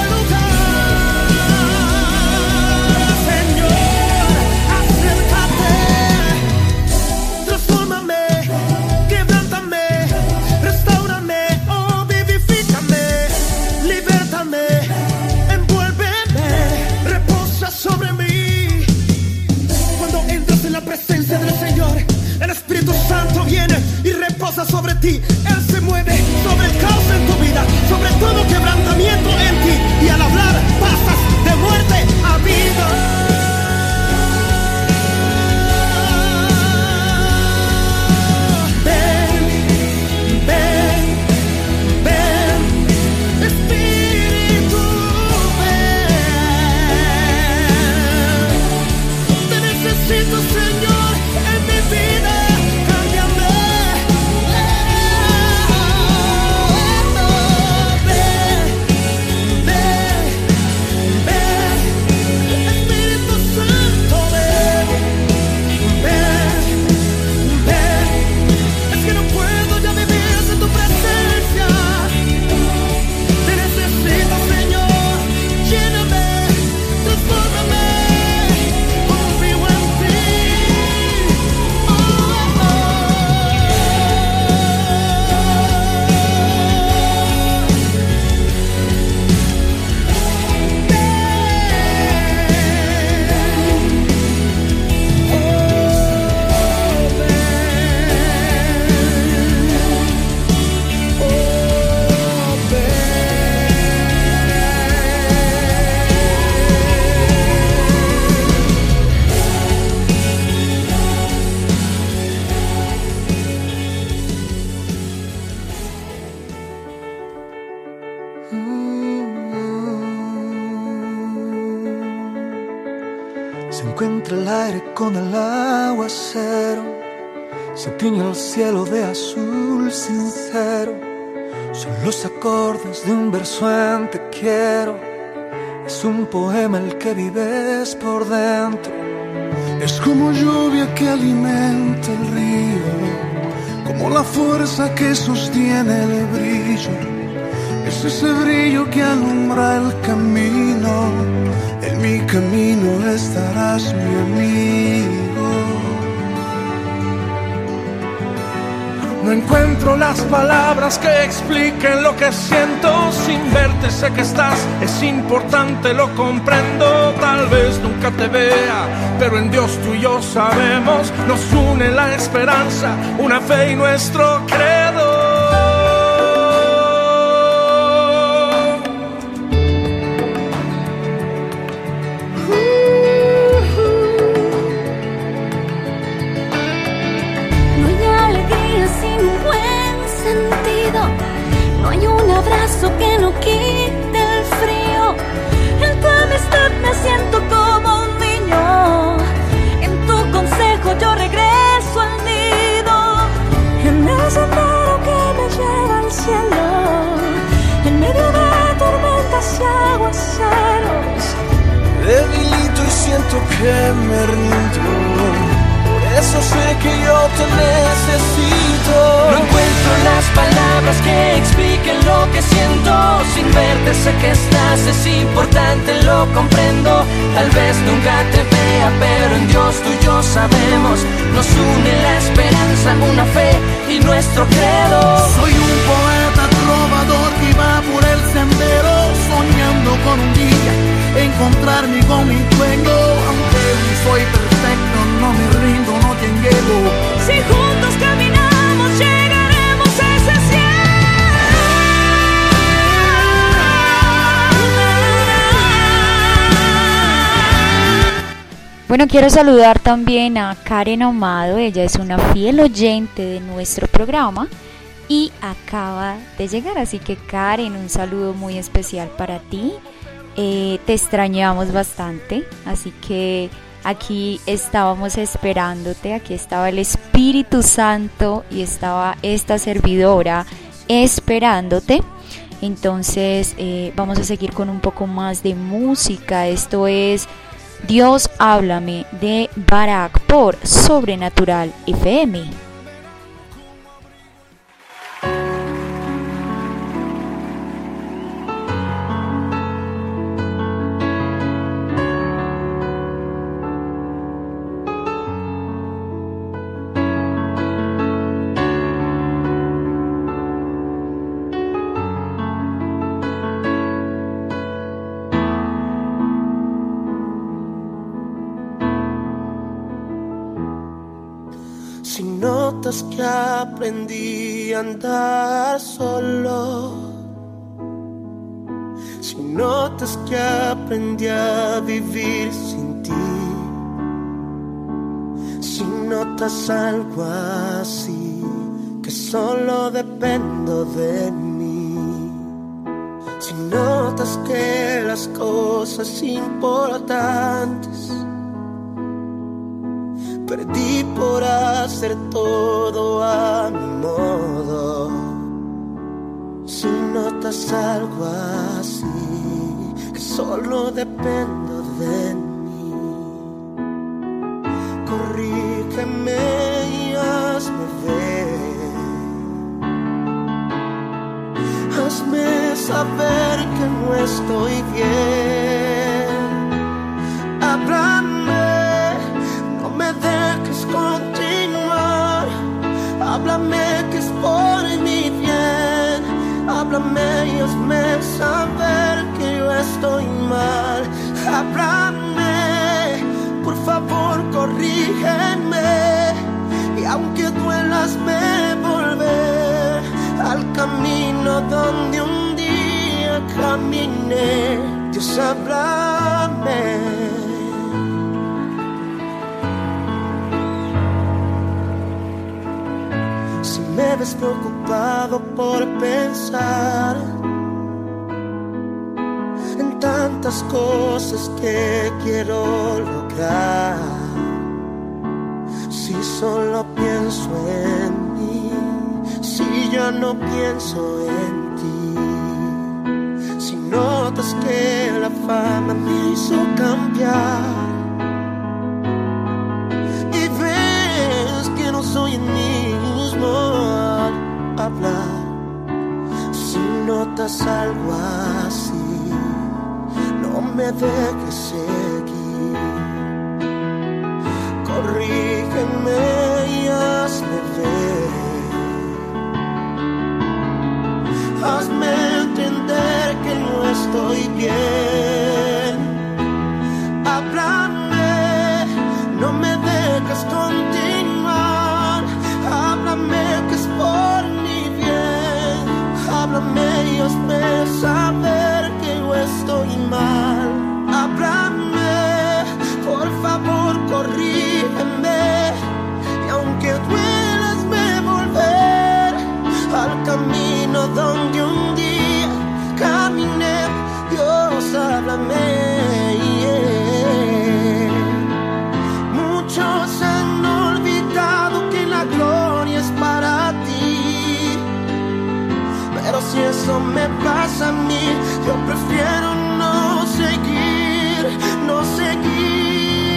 S11: lugar. Señor, acércate. Transfórmame, quebrántame, restáurame, oh, vivifícame, libértame, envuélveme, reposa sobre mí. Cuando entras en la presencia del Señor, el Espíritu Santo viene y reposa sobre ti. Él se mueve sobre el caos en tu vida, sobre todo quebrantamiento en ti. Y al hablar pasas de muerte a vida. Ven, ven, ven, Espíritu, ven. Te necesito, Señor, en mi vida. Cámbiame. Ven, ven, ven. Espíritu Santo, ven, ven, ven. Es que no puedo ya vivir sin tu presencia. Te necesito, Señor. Lléname, transfórmame. Confío en ti. Oh, oh, oh.
S10: Se encuentra el aire con el aguacero, se tiñe el cielo de azul sincero. Son los acordes de un verso en te quiero. Es un poema el que vives por dentro. Es como lluvia que alimenta el río, como la fuerza que sostiene el brillo. Es ese brillo que alumbra el camino. En mi camino estarás, mi amigo.
S8: No encuentro las palabras que expliquen lo que siento. Sin verte sé que estás, es importante, lo comprendo. Tal vez nunca te vea, pero en Dios tú y yo sabemos. Nos une la esperanza, una fe y nuestro credo.
S10: tanto que me rindo. Por eso sé que yo te necesito.
S11: No encuentro las palabras que expliquen lo que siento. Sin verte sé que estás, es importante, lo comprendo. Tal vez nunca te vea, pero en Dios tú y yo sabemos. Nos une la esperanza, una fe y nuestro credo.
S12: Soy un poeta trovador que va por el sendero, soñando con un día encontrarme con mi dueño. Aunque no soy perfecto, no me rindo, no llego.
S6: Si juntos caminamos, llegaremos a ese cielo.
S1: Bueno, quiero saludar también a Karen Ahumado. Ella es una fiel oyente de nuestro programa y acaba de llegar, así que Karen, un saludo muy especial para ti. Te extrañamos bastante, así que aquí estábamos esperándote. Aquí estaba el Espíritu Santo y estaba esta servidora esperándote. Entonces vamos a seguir con un poco más de música. Esto es Dios Háblame de Barak por Sobrenatural FM.
S10: Si notas que aprendí a andar solo, si notas que aprendí a vivir sin ti, si notas algo así, que solo dependo de mí, si notas que las cosas importantes perdí por hacer todo a mi modo, si notas algo así, que solo dependo de mí, corrígeme y hazme ver, hazme saber que no estoy bien, háblame. Continuar, háblame que es por mi bien, háblame y hazme saber que yo estoy mal, háblame, por favor corrígeme, y aunque duela hazme volver al camino donde un día caminé. Dios, háblame. Me ves preocupado por pensar en tantas cosas que quiero lograr. Si solo pienso en mí, si yo no pienso en ti, si notas que la fama me hizo cambiar y ves que no soy el mismo al hablar, si notas algo así, no me dejes seguir, corrígeme y hazme ver, hazme entender que no estoy bien, háblame, no me dejes continuar, háblame que es por mi bien, háblame y hazme saber que yo estoy mal, háblame, por favor corrígeme, y aunque duela hazme volver al camino donde un día caminé. Dios, háblame. Muchos han olvidado que la gloria es para ti, pero si eso me pasa a mí, yo prefiero no seguir, no seguir.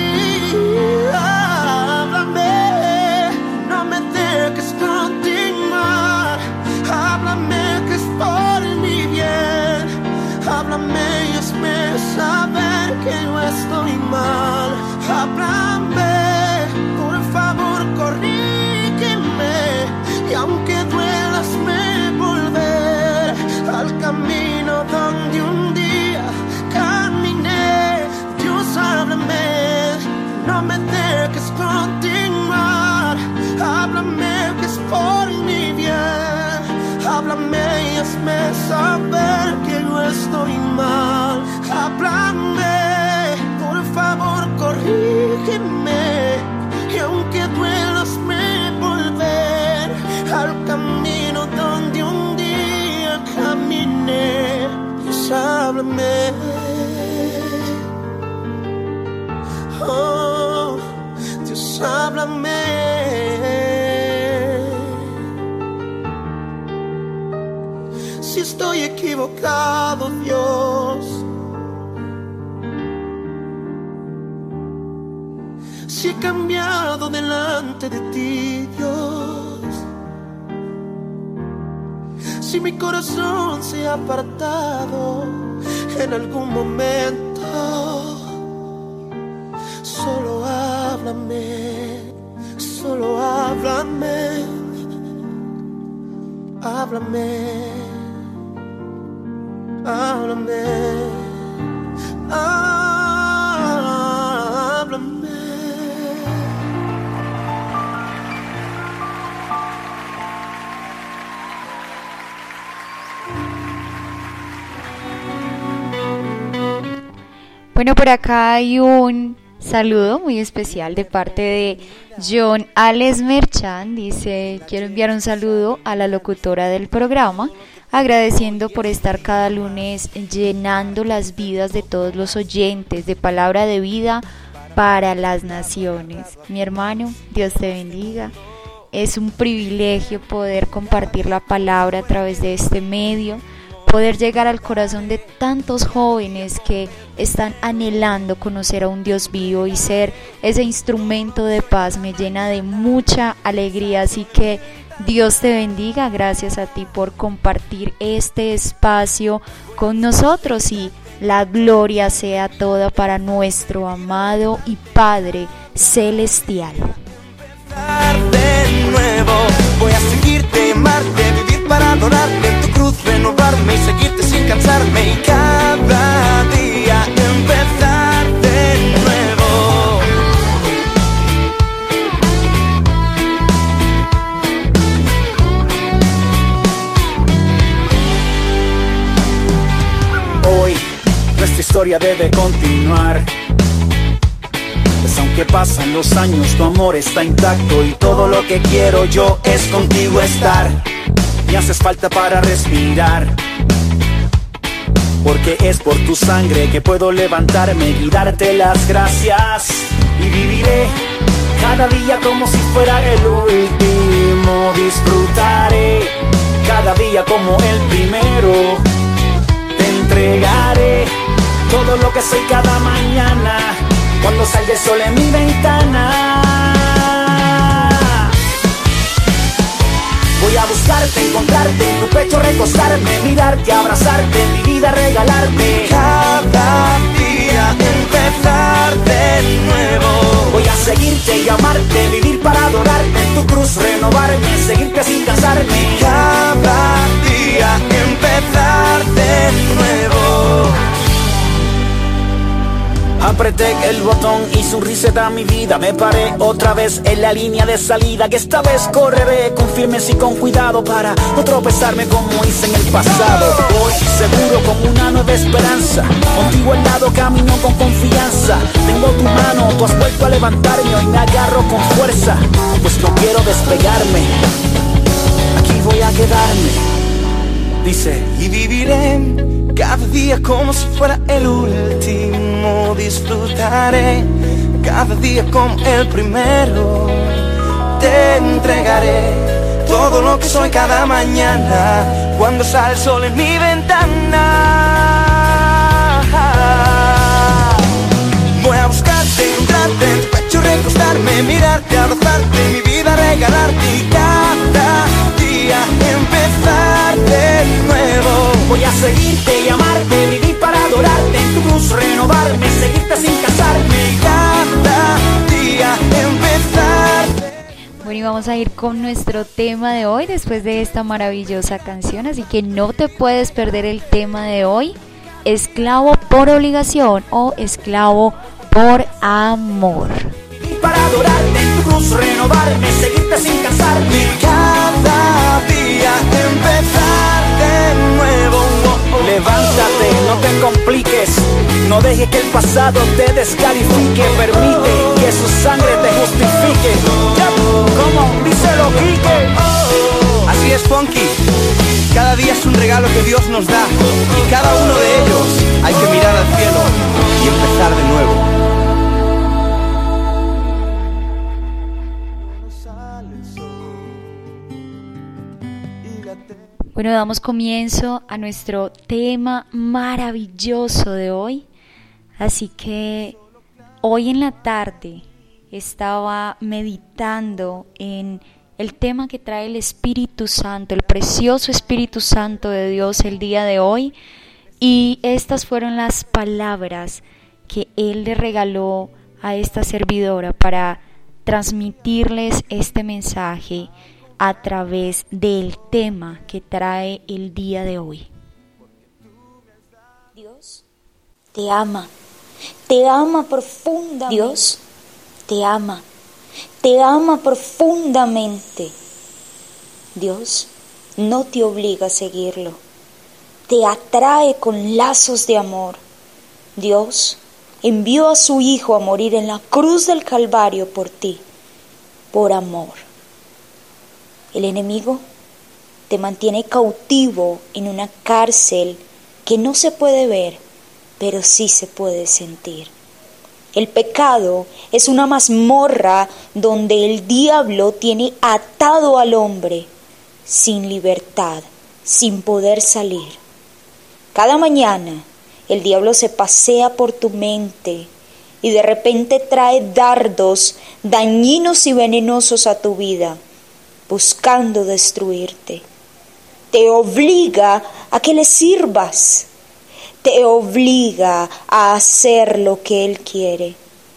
S11: háblame y hazme saber que yo estoy mal. Háblame, por favor, corrígeme. Y aunque duela, hazme volver al camino donde un día caminé. Dios, háblame. Oh, Dios, háblame. Si estoy equivocado, Dios, si he cambiado delante de ti, Dios, si mi corazón se ha apartado en algún momento, solo háblame, solo háblame, háblame, háblame, háblame.
S1: Bueno, por acá hay un saludo muy especial de parte de John Alex Merchan. Dice: quiero enviar un saludo a la locutora del programa, agradeciendo por estar cada lunes llenando las vidas de todos los oyentes de Palabra de Vida para las Naciones. Mi hermano, Dios te bendiga. Es un privilegio poder compartir la palabra a través de este medio, poder llegar al corazón de tantos jóvenes que están anhelando conocer a un Dios vivo y ser ese instrumento de paz me llena de mucha alegría. Así que Dios te bendiga, gracias a ti por compartir este espacio con nosotros y la gloria sea toda para nuestro amado y Padre Celestial.
S13: De nuevo, voy a seguirte, amarte, vivir para adorarte, en tu cruz renovarme y seguirte sin cansarme y cada día empezar de nuevo.
S7: Hoy nuestra historia debe continuar. Pues aunque pasan los años, tu amor está intacto y todo lo que quiero yo es contigo estar. Me haces falta para respirar, porque es por tu sangre que puedo levantarme y darte las gracias. Y viviré cada día como si fuera el último. Disfrutaré cada día como el primero. Te entregaré todo lo que soy cada mañana, cuando salga el sol en mi ventana. Voy a buscarte, encontrarte, en tu pecho recostarme, mirarte, abrazarte, mi vida regalarme.
S13: Cada día empezar de nuevo.
S7: Voy a seguirte y amarte, vivir para adorarte, en tu cruz renovarme, seguirte sin cansarme.
S13: Cada día empezar de nuevo.
S7: Apreté el botón y su reset a mi vida. Me paré otra vez en la línea de salida, que esta vez correré con firmes y con cuidado para no tropezarme como hice en el pasado. Voy seguro con una nueva esperanza, contigo al lado camino con confianza. Tengo tu mano, tú has vuelto a levantarme, hoy me agarro con fuerza, pues no quiero despegarme. Aquí voy a quedarme. Dice:
S13: y viviré cada día como si fuera el último. Disfrutaré cada día como el primero. Te entregaré todo lo que soy cada mañana, cuando sale el sol en mi ventana. Voy a buscarte, encontrarte, en tu pecho recostarme, mirarte, abrazarte, mi vida regalarte y cada día empezar de nuevo.
S7: Voy a seguirte y amarte, vivir para adorarte, en tu cruz renovarme, seguirte sin cansarme.
S13: Cada día empezar.
S1: Bueno, y vamos a ir con nuestro tema de hoy después de esta maravillosa canción, así que no te puedes perder el tema de hoy: esclavo por obligación o esclavo por amor.
S7: Para adorarte, en tu cruz renovarme, seguirte sin cansarme.
S13: Cada día empezar. No dejes que el pasado te descalifique. Permite que su sangre te justifique. ¿Cómo? Díselo, Quique. Así es, Funky. Cada día es un regalo que Dios nos da, y cada uno de ellos hay que mirar al cielo y empezar de nuevo.
S1: Bueno, damos comienzo a nuestro tema maravilloso de hoy. Así que hoy en la tarde estaba meditando en el tema que trae el Espíritu Santo, el precioso Espíritu Santo de Dios el día de hoy. Y estas fueron las palabras que Él le regaló a esta servidora para transmitirles este mensaje a través del tema que trae el día de hoy.
S14: Dios te ama profundamente. Dios te ama profundamente. Dios no te obliga a seguirlo, te atrae con lazos de amor. Dios envió a su Hijo a morir en la cruz del Calvario por ti, por amor. El enemigo te mantiene cautivo en una cárcel que no se puede ver, pero sí se puede sentir. El pecado es una mazmorra donde el diablo tiene atado al hombre, sin libertad, sin poder salir. Cada mañana el diablo se pasea por tu mente y de repente trae dardos dañinos y venenosos a tu vida, buscando destruirte. Te obliga a que le sirvas. Te obliga a hacer lo que Él quiere.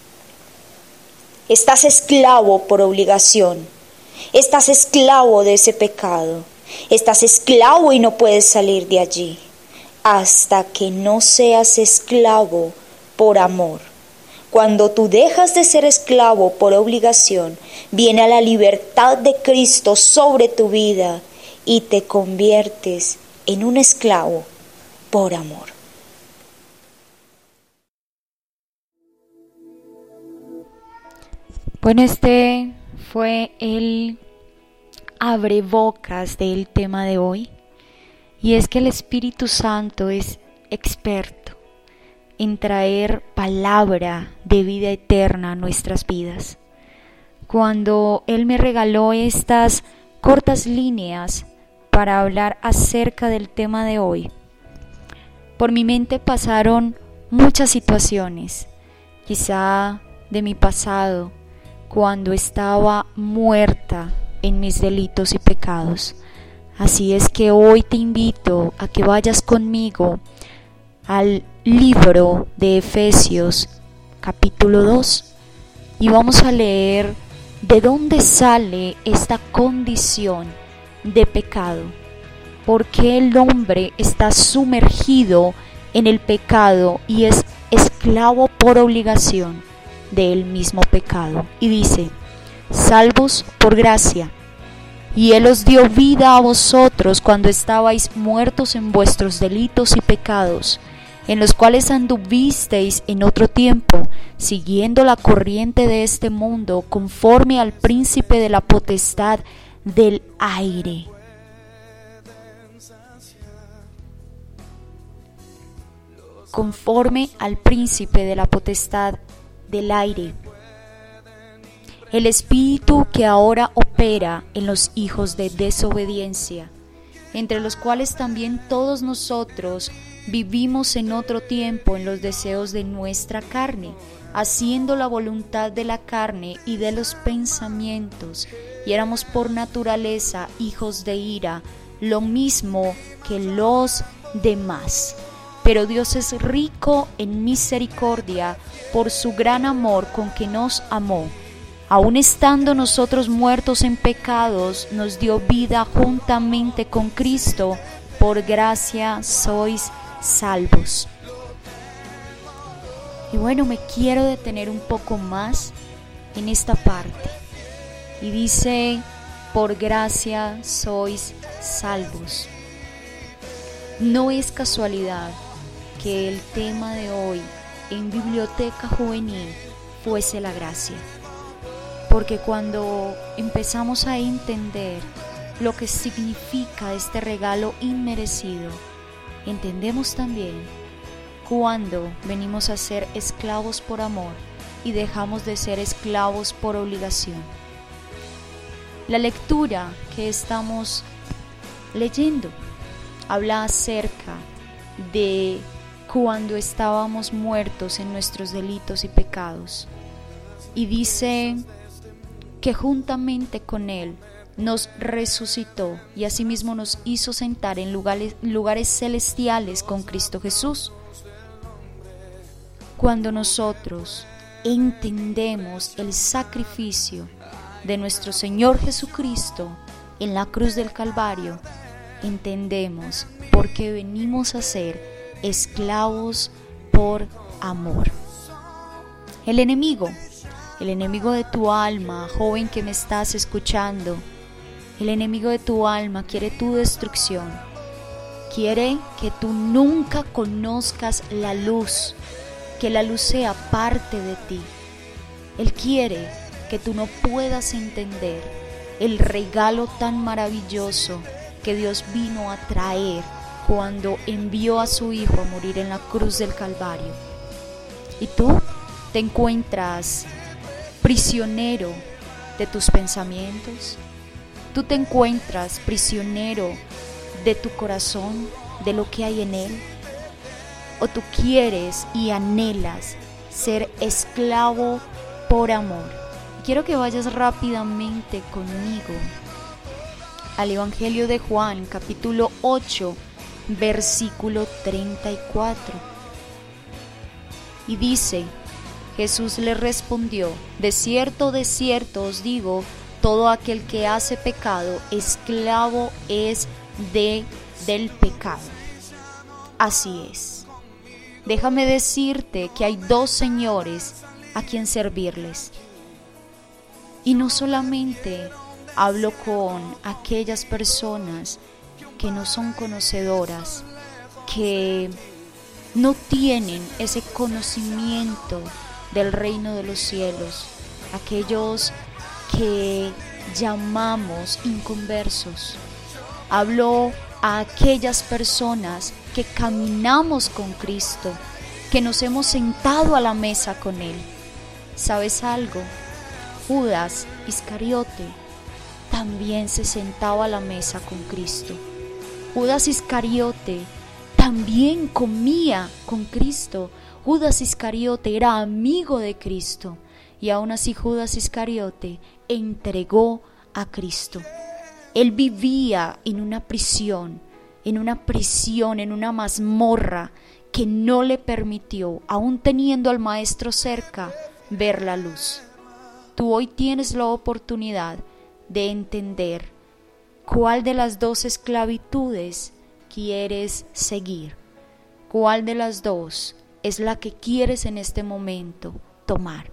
S14: Estás esclavo por obligación. Estás esclavo de ese pecado. Estás esclavo y no puedes salir de allí hasta que no seas esclavo por amor. Cuando tú dejas de ser esclavo por obligación, viene la libertad de Cristo sobre tu vida y te conviertes en un esclavo por amor.
S1: Bueno, este fue el abrebocas del tema de hoy, y es que el Espíritu Santo es experto en traer palabra de vida eterna a nuestras vidas. Cuando Él me regaló estas cortas líneas para hablar acerca del tema de hoy, por mi mente pasaron muchas situaciones, quizá de mi pasado, cuando estaba muerta en mis delitos y pecados. Así es que hoy te invito a que vayas conmigo al libro de Efesios capítulo 2 y vamos a leer de dónde sale esta condición de pecado, por qué el hombre está sumergido en el pecado y es esclavo por obligación del mismo pecado. Y dice: salvos por gracia, y Él os dio vida a vosotros cuando estabais muertos en vuestros delitos y pecados, en los cuales anduvisteis en otro tiempo, siguiendo la corriente de este mundo, conforme al príncipe de la potestad del aire. Conforme al príncipe de la potestad del aire. El espíritu que ahora opera en los hijos de desobediencia, entre los cuales también todos nosotros vivimos en otro tiempo en los deseos de nuestra carne, haciendo la voluntad de la carne y de los pensamientos, y éramos por naturaleza hijos de ira, lo mismo que los demás. Pero Dios es rico en misericordia por su gran amor con que nos amó. Aun estando nosotros muertos en pecados, nos dio vida juntamente con Cristo. Por gracia sois salvos. Y bueno, me quiero detener un poco más en esta parte. Y dice: por gracia sois salvos. No es casualidad que el tema de hoy en Biblioteca Juvenil fuese la gracia. Porque cuando empezamos a entender lo que significa este regalo inmerecido, entendemos también cuando venimos a ser esclavos por amor y dejamos de ser esclavos por obligación. La lectura que estamos leyendo habla acerca de cuando estábamos muertos en nuestros delitos y pecados, y dice que juntamente con Él nos resucitó y asimismo nos hizo sentar en lugares celestiales con Cristo Jesús. Cuando nosotros entendemos el sacrificio de nuestro Señor Jesucristo en la cruz del Calvario, entendemos por qué venimos a ser esclavos por amor. El enemigo de tu alma, joven que me estás escuchando, el enemigo de tu alma quiere tu destrucción. Quiere que tú nunca conozcas la luz, que la luz sea parte de ti. Él quiere que tú no puedas entender el regalo tan maravilloso que Dios vino a traer cuando envió a su Hijo a morir en la cruz del Calvario. Y tú te encuentras prisionero de tus pensamientos. Tú te encuentras prisionero de tu corazón, de lo que hay en él. O tú quieres y anhelas ser esclavo por amor. Quiero que vayas rápidamente conmigo al Evangelio de Juan, capítulo 8, versículo 34. Y dice: Jesús le respondió: de cierto os digo, todo aquel que hace pecado, esclavo es del pecado. Así es. Déjame decirte que hay dos señores a quien servirles. Y no solamente hablo con aquellas personas que no son conocedoras, que no tienen ese conocimiento del reino de los cielos, aquellos que llamamos inconversos. Hablo a aquellas personas que caminamos con Cristo, que nos hemos sentado a la mesa con Él. ¿Sabes algo? Judas Iscariote también se sentaba a la mesa con Cristo. Judas Iscariote también comía con Cristo. Judas Iscariote era amigo de Cristo, y aún así Judas Iscariote entregó a Cristo. Él vivía en una prisión, en una mazmorra que no le permitió, aún teniendo al Maestro cerca, ver la luz. Tú hoy tienes la oportunidad de entender cuál de las dos esclavitudes quieres seguir, cuál de las dos es la que quieres en este momento tomar.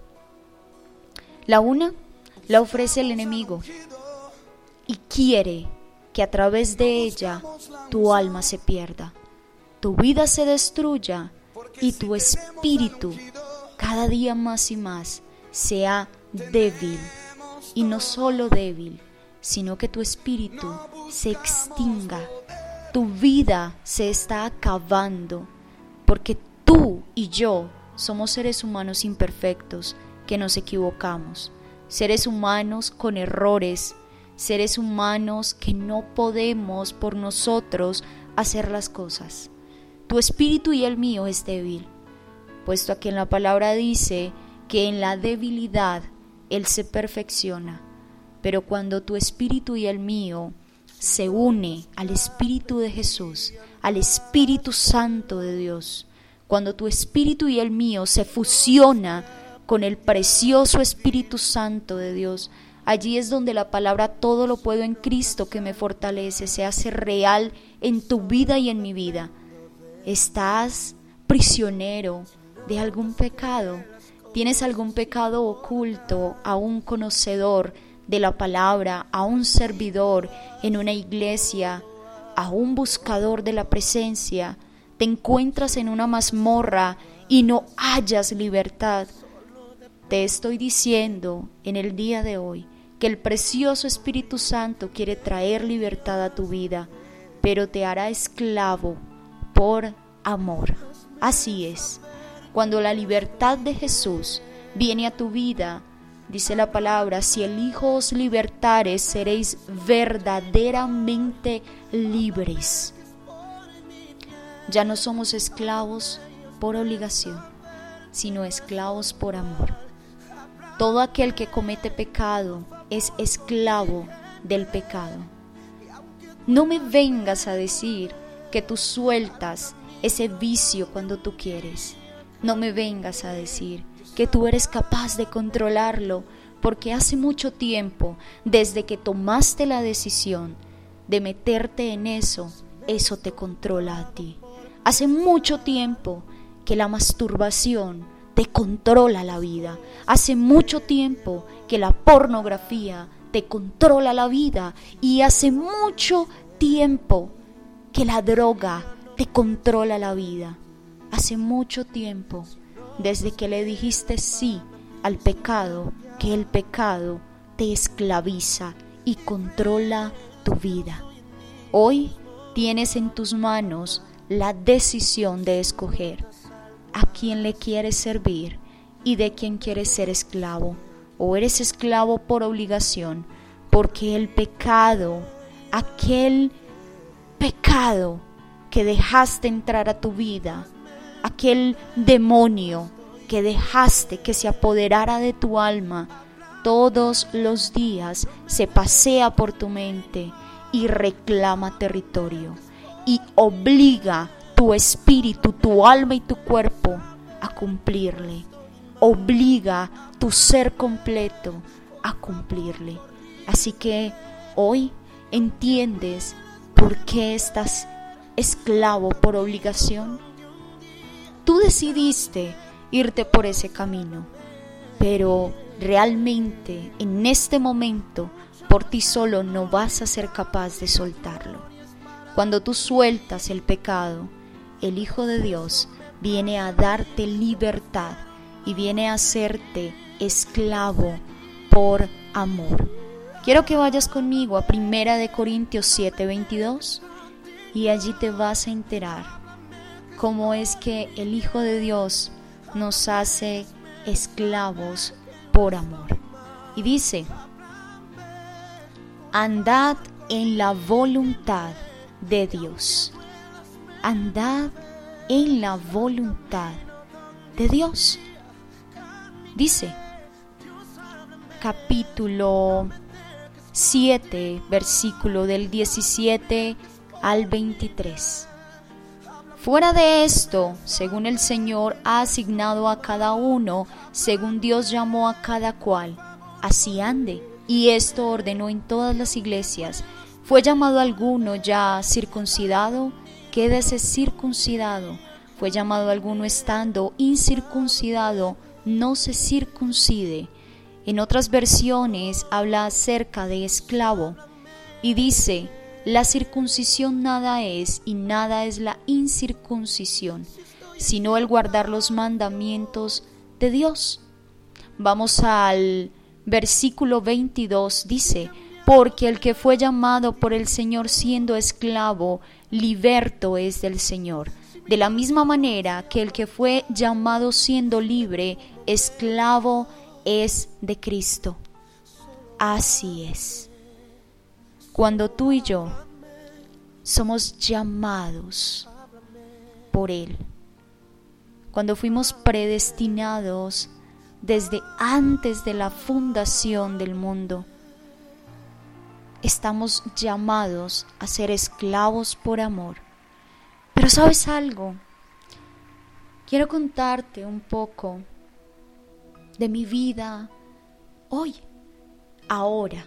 S1: La una la ofrece el enemigo y quiere que a través de ella tu alma se pierda, tu vida se destruya y tu espíritu cada día más y más sea débil. Y no solo débil, sino que tu espíritu se extinga. Tu vida se está acabando, porque tú y yo somos seres humanos imperfectos que nos equivocamos, seres humanos con errores, seres humanos que no podemos por nosotros hacer las cosas. Tu espíritu y el mío es débil, puesto que en la palabra dice que en la debilidad Él se perfecciona. Pero cuando tu espíritu y el mío se une al Espíritu de Jesús, al Espíritu Santo de Dios, cuando tu espíritu y el mío se fusiona con el precioso Espíritu Santo de Dios, allí es donde la palabra todo lo puedo en Cristo que me fortalece se hace real en tu vida y en mi vida. ¿Estás prisionero de algún pecado? ¿Tienes algún pecado oculto a un conocedor de la palabra, a un servidor en una iglesia, a un buscador de la presencia? ¿Te encuentras en una mazmorra y no hallas libertad. Te estoy diciendo en el día de hoy que el precioso Espíritu Santo quiere traer libertad a tu vida, pero te hará esclavo por amor. Así es, cuando la libertad de Jesús viene a tu vida, dice la palabra, si el Hijo os libertare, seréis verdaderamente libres. Ya no somos esclavos por obligación, sino esclavos por amor. Todo aquel que comete pecado es esclavo del pecado. No me vengas a decir que tú sueltas ese vicio cuando tú quieres. No me vengas a decir que tú eres capaz de controlarlo, porque hace mucho tiempo, desde que tomaste la decisión de meterte en eso te controla a ti. Hace mucho tiempo que la masturbación te controla la vida. Hace mucho tiempo que la pornografía te controla la vida. Y hace mucho tiempo que la droga te controla la vida. Hace mucho tiempo, desde que le dijiste sí al pecado, que el pecado te esclaviza y controla tu vida. Hoy tienes en tus manos la decisión de escoger a quién le quieres servir y de quién quieres ser esclavo. O eres esclavo por obligación, porque el pecado, aquel pecado que dejaste entrar a tu vida, aquel demonio que dejaste que se apoderara de tu alma, todos los días se pasea por tu mente y reclama territorio y obliga tu espíritu, tu alma y tu cuerpo a cumplirle. Obliga tu ser completo a cumplirle. Así que hoy entiendes por qué estás esclavo por obligación. Tú decidiste irte por ese camino, pero realmente en este momento por ti solo no vas a ser capaz de soltarlo. Cuando tú sueltas el pecado, el Hijo de Dios viene a darte libertad y viene a hacerte esclavo por amor. Quiero que vayas conmigo a 1 Corintios 7:22 y allí te vas a enterar cómo es que el Hijo de Dios nos hace esclavos por amor. Y dice: andad en la voluntad de Dios. Andad en la voluntad de Dios. Dice capítulo 7, versículo del 17 al 23. Fuera de esto, según el Señor ha asignado a cada uno, según Dios llamó a cada cual, así ande. Y esto ordenó en todas las iglesias. Fue llamado alguno ya circuncidado, quédese circuncidado. Fue llamado alguno estando incircuncidado, no se circuncide. En otras versiones habla acerca de esclavo y dice: la circuncisión nada es y nada es la incircuncisión, sino el guardar los mandamientos de Dios. Vamos al versículo 22, dice: porque el que fue llamado por el Señor siendo esclavo, liberto es del Señor. De la misma manera que el que fue llamado siendo libre, esclavo es de Cristo. Así es. Cuando tú y yo somos llamados por Él, cuando fuimos predestinados desde antes de la fundación del mundo, estamos llamados a ser esclavos por amor. Pero ¿sabes algo? Quiero contarte un poco de mi vida hoy, ahora.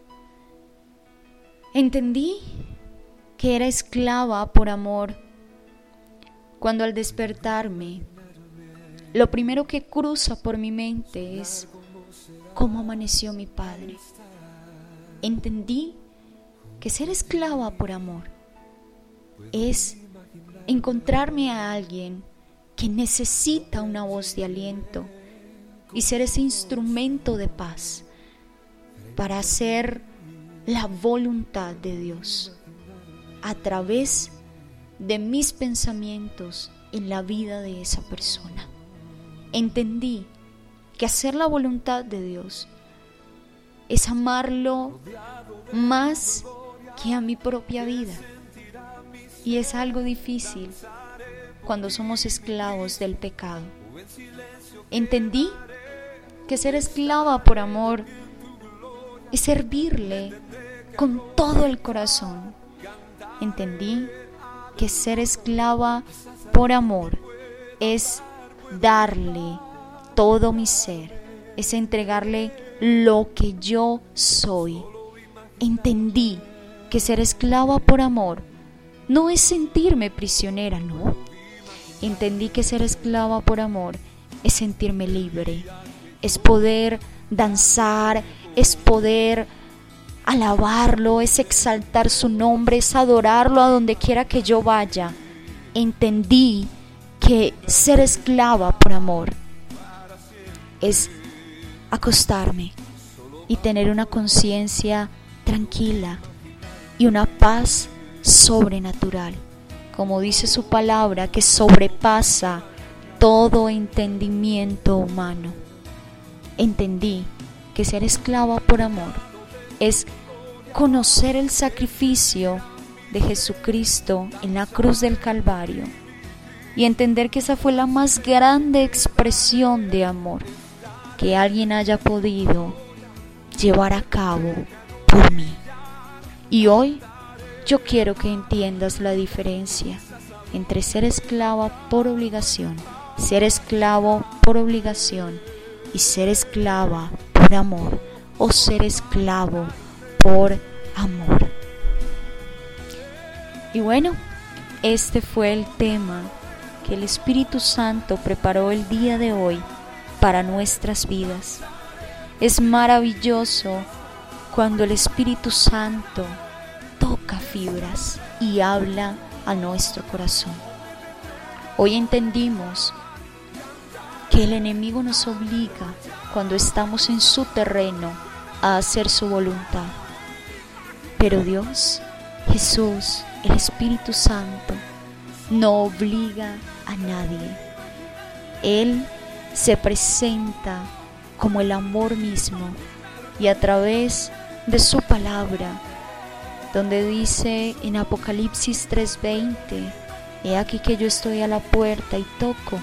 S1: Entendí que era esclava por amor cuando al despertarme, lo primero que cruza por mi mente es cómo amaneció mi padre. Entendí que ser esclava por amor es encontrarme a alguien que necesita una voz de aliento y ser ese instrumento de paz para hacer la voluntad de Dios a través de mis pensamientos en la vida de esa persona. Entendí que hacer la voluntad de Dios es amarlo más que a mi propia vida, y es algo difícil cuando somos esclavos del pecado. Entendí que ser esclava por amor es servirle con todo el corazón. Entendí que ser esclava por amor es darle todo mi ser, es entregarle lo que yo soy. Entendí que ser esclava por amor no es sentirme prisionera, no. Entendí que ser esclava por amor es sentirme libre, es poder danzar, es poder alabarlo, es exaltar su nombre, es adorarlo a donde quiera que yo vaya. Entendí que ser esclava por amor es acostarme y tener una conciencia tranquila y una paz sobrenatural, como dice su palabra, que sobrepasa todo entendimiento humano. Entendí que ser esclava por amor es conocer el sacrificio de Jesucristo en la cruz del Calvario y entender que esa fue la más grande expresión de amor que alguien haya podido llevar a cabo por mí. Y hoy yo quiero que entiendas la diferencia entre ser esclava por obligación, ser esclavo por obligación y ser esclava por amor, o ser esclavo por amor. Y bueno, este fue el tema que el Espíritu Santo preparó el día de hoy para nuestras vidas. Es maravilloso cuando el Espíritu Santo toca fibras y habla a nuestro corazón. Hoy entendimos que el enemigo nos obliga, cuando estamos en su terreno, a hacer su voluntad. Pero Dios, Jesús, el Espíritu Santo, no obliga a nadie. Él se presenta como el amor mismo, y a través de su palabra, donde dice en Apocalipsis 3:20, he aquí que yo estoy a la puerta y toco,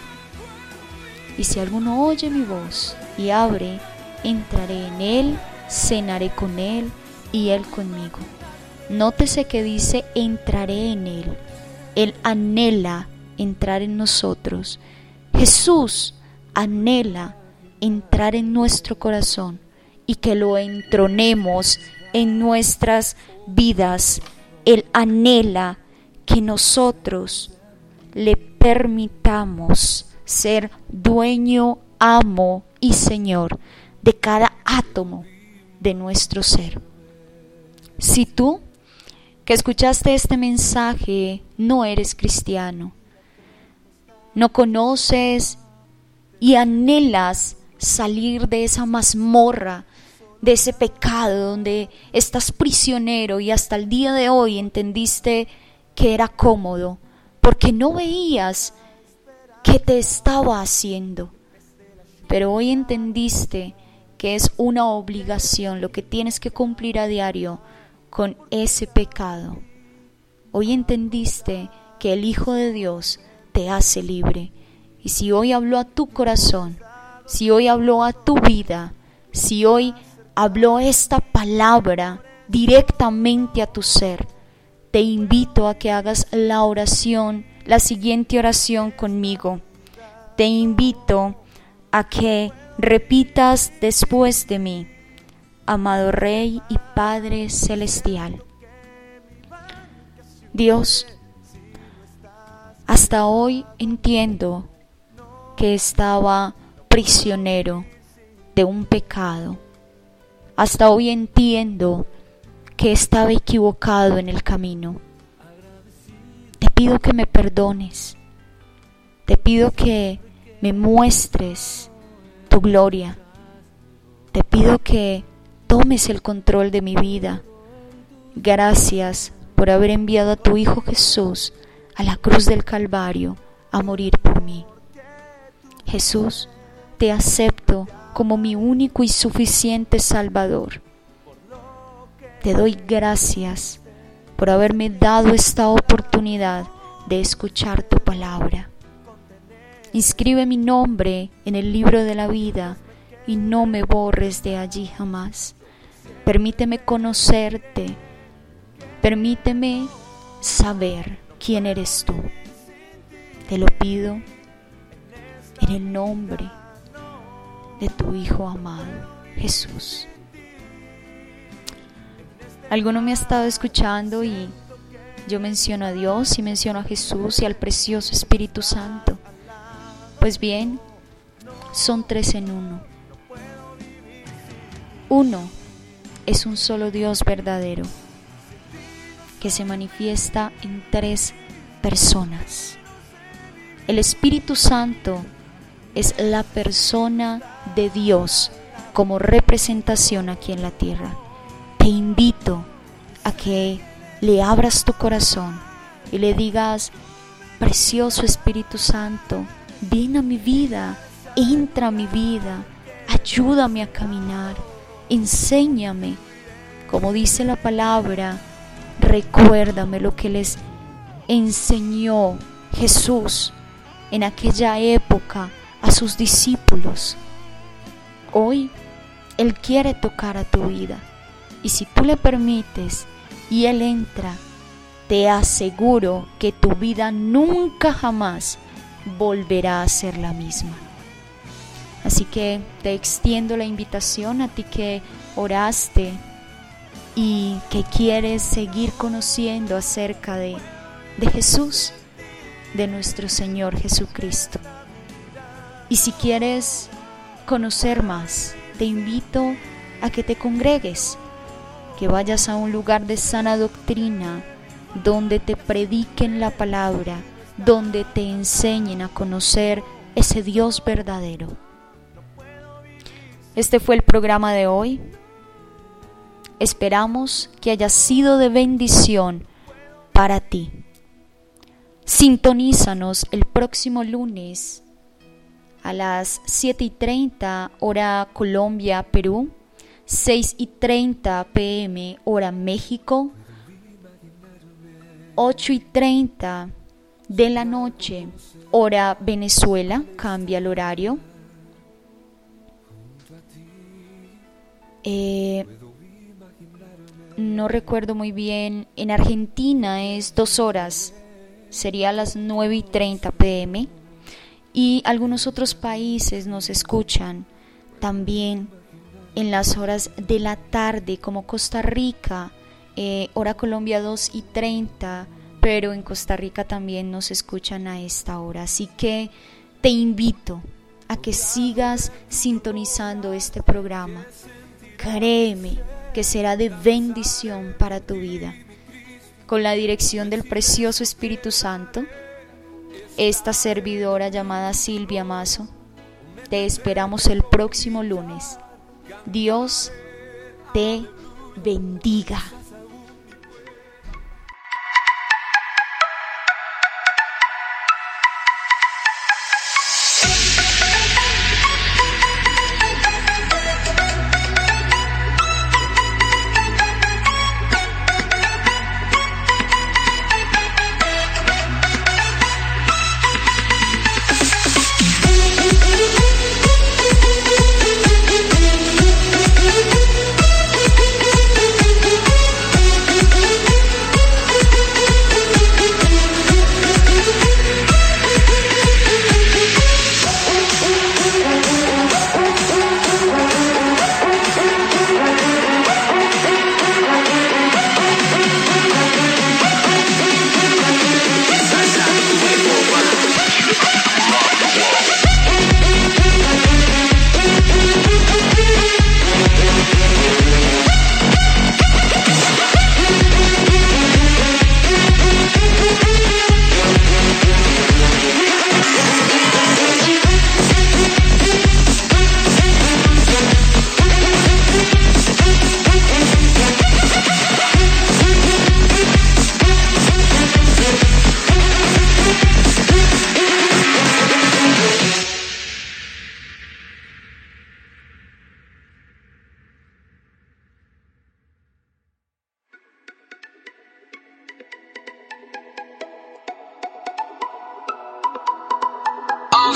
S1: y si alguno oye mi voz y abre, entraré en él, cenaré con él y él conmigo. Nótese que dice entraré en él. Él anhela entrar en nosotros. Jesús anhela entrar en nuestro corazón y que lo entronemos en nuestras vidas. Él anhela que nosotros le permitamos ser dueño, amo y Señor de cada átomo de nuestro ser. Si tú que escuchaste este mensaje no eres cristiano, no conoces y anhelas salir de esa mazmorra, de ese pecado donde estás prisionero, y hasta el día de hoy entendiste que era cómodo porque no veías qué te estaba haciendo, pero hoy entendiste que es una obligación lo que tienes que cumplir a diario con ese pecado. Hoy entendiste que el Hijo de Dios te hace libre, y si hoy habló a tu corazón, si hoy habló a tu vida, si hoy habló esta palabra directamente a tu ser, te invito a que hagas la oración, la siguiente oración conmigo. Te invito a que repitas después de mí: amado Rey y Padre Celestial, Dios, hasta hoy entiendo que estaba prisionero de un pecado. Hasta hoy entiendo que estaba equivocado en el camino. Te pido que me perdones. Te pido que me muestres tu gloria. Te pido que tomes el control de mi vida. Gracias por haber enviado a tu Hijo Jesús a la cruz del Calvario a morir por mí. Jesús, te acepto como mi único y suficiente Salvador. Te doy gracias por haberme dado esta oportunidad de escuchar tu palabra. Inscribe mi nombre en el libro de la vida y no me borres de allí jamás. Permíteme conocerte, permíteme saber quién eres tú. Te lo pido en el nombre de tu Hijo amado, Jesús. Alguno me ha estado escuchando y yo menciono a Dios y menciono a Jesús y al precioso Espíritu Santo. Pues bien, son 3 en 1. Uno es un solo Dios verdadero que se manifiesta en 3 personas. El Espíritu Santo es la persona de Dios como representación aquí en la tierra. Te invito a que le abras tu corazón y le digas: precioso Espíritu Santo, ven a mi vida, entra a mi vida, ayúdame a caminar, enséñame. Como dice la palabra, recuérdame lo que les enseñó Jesús en aquella época a sus discípulos. Hoy Él quiere tocar a tu vida, y si tú le permites y Él entra, te aseguro que tu vida nunca jamás volverá a ser la misma. Así que te extiendo la invitación a ti que oraste y que quieres seguir conociendo acerca de Jesús, de nuestro Señor Jesucristo. Y si quieres conocer más, te invito a que te congregues, que vayas a un lugar de sana doctrina, donde te prediquen la palabra, donde te enseñen a conocer ese Dios verdadero. Este fue el programa de hoy. Esperamos que haya sido de bendición para ti. Sintonízanos el próximo lunes a las 7:30 hora Colombia, Perú, 6:30 p.m. hora México, 8:30 de la noche hora Venezuela, cambia el horario. No recuerdo muy bien, en Argentina es 2 horas, sería a las 9:30 p.m. Y algunos otros países nos escuchan también en las horas de la tarde, como Costa Rica, hora Colombia 2:30, pero en Costa Rica también nos escuchan a esta hora. Así que te invito a que sigas sintonizando este programa. Créeme que será de bendición para tu vida. Con la dirección del precioso Espíritu Santo, esta servidora llamada Silvia Mazo, te esperamos el próximo lunes. Dios te bendiga.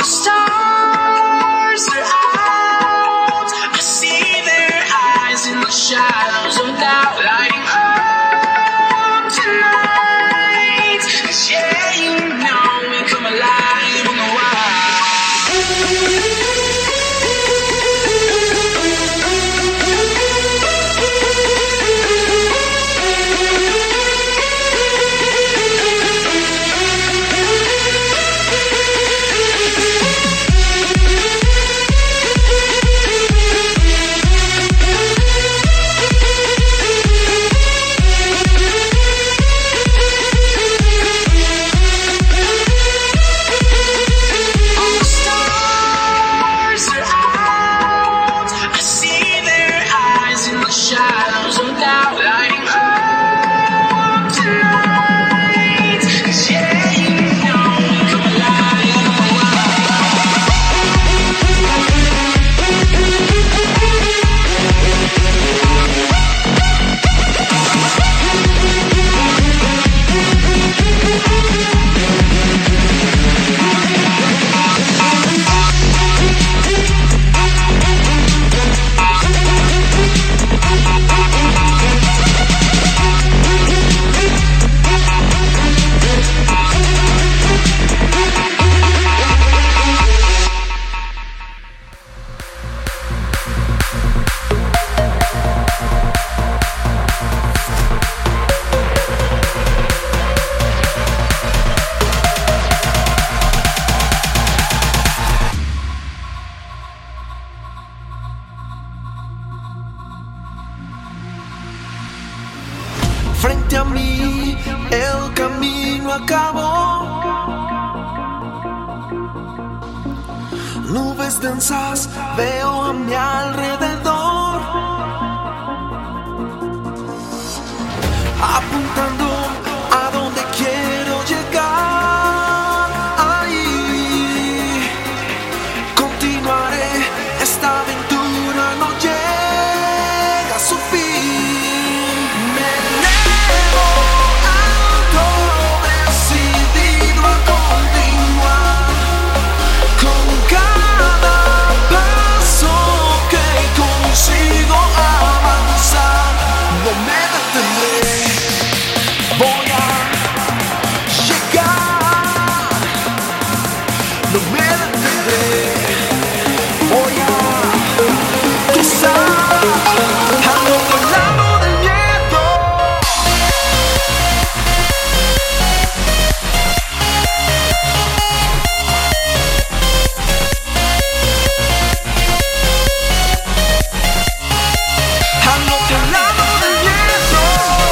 S4: the stars are out. I see their eyes in the shadows of doubt, lighting up tonight. 'Cause yeah, you know we come alive on the wild. Shadows of doubt, lighting up tonight. 'Cause yeah, you know we come alive on the
S15: Frente a mí el camino acabó. Nubes densas veo a mi alrededor, apuntando a donde quiero llegar. Ahí continuaré, esta aventura no llega a su fin.
S4: Sigo avanzar, no me detendré. Voy a llegar, no me detendré. Voy a cruzar al otro lado del miedo. Al otro lado del miedo.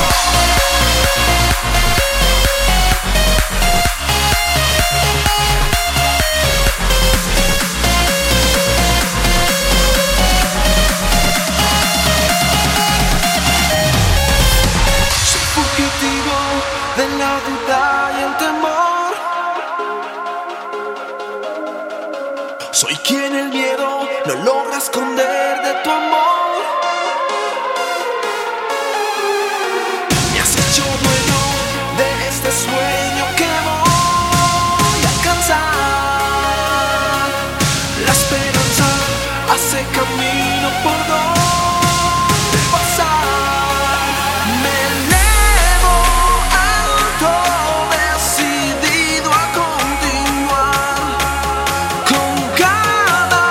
S4: Soy fugitivo de la duda y el temor. Soy quien el miedo no logra esconder de tu amor. Me has hecho dueño de este sueño que voy a alcanzar. La esperanza hace camino por donde pasar. Me elevo alto, decidido a continuar. Con cada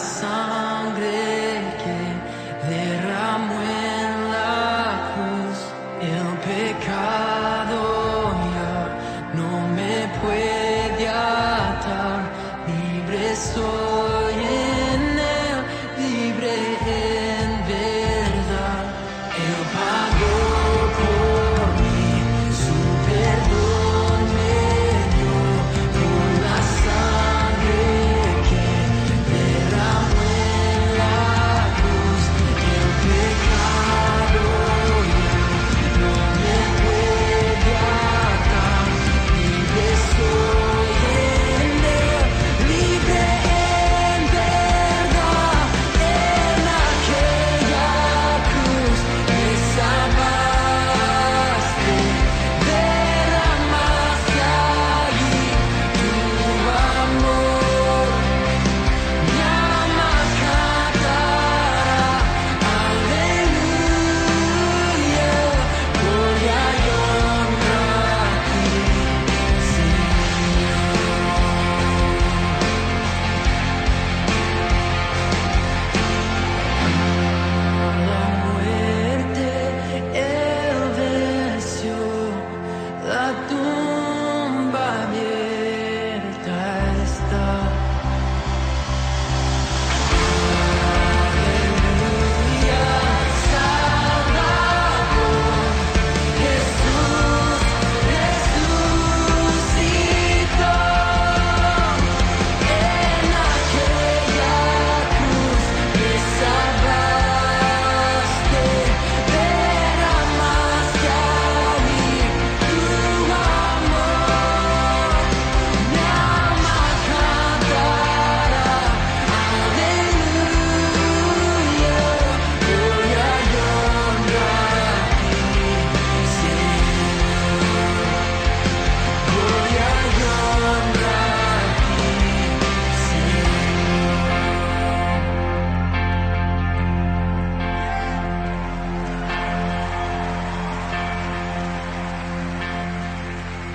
S16: sangre que derramó en la cruz. El pecado ya no me puede atar, libre soy.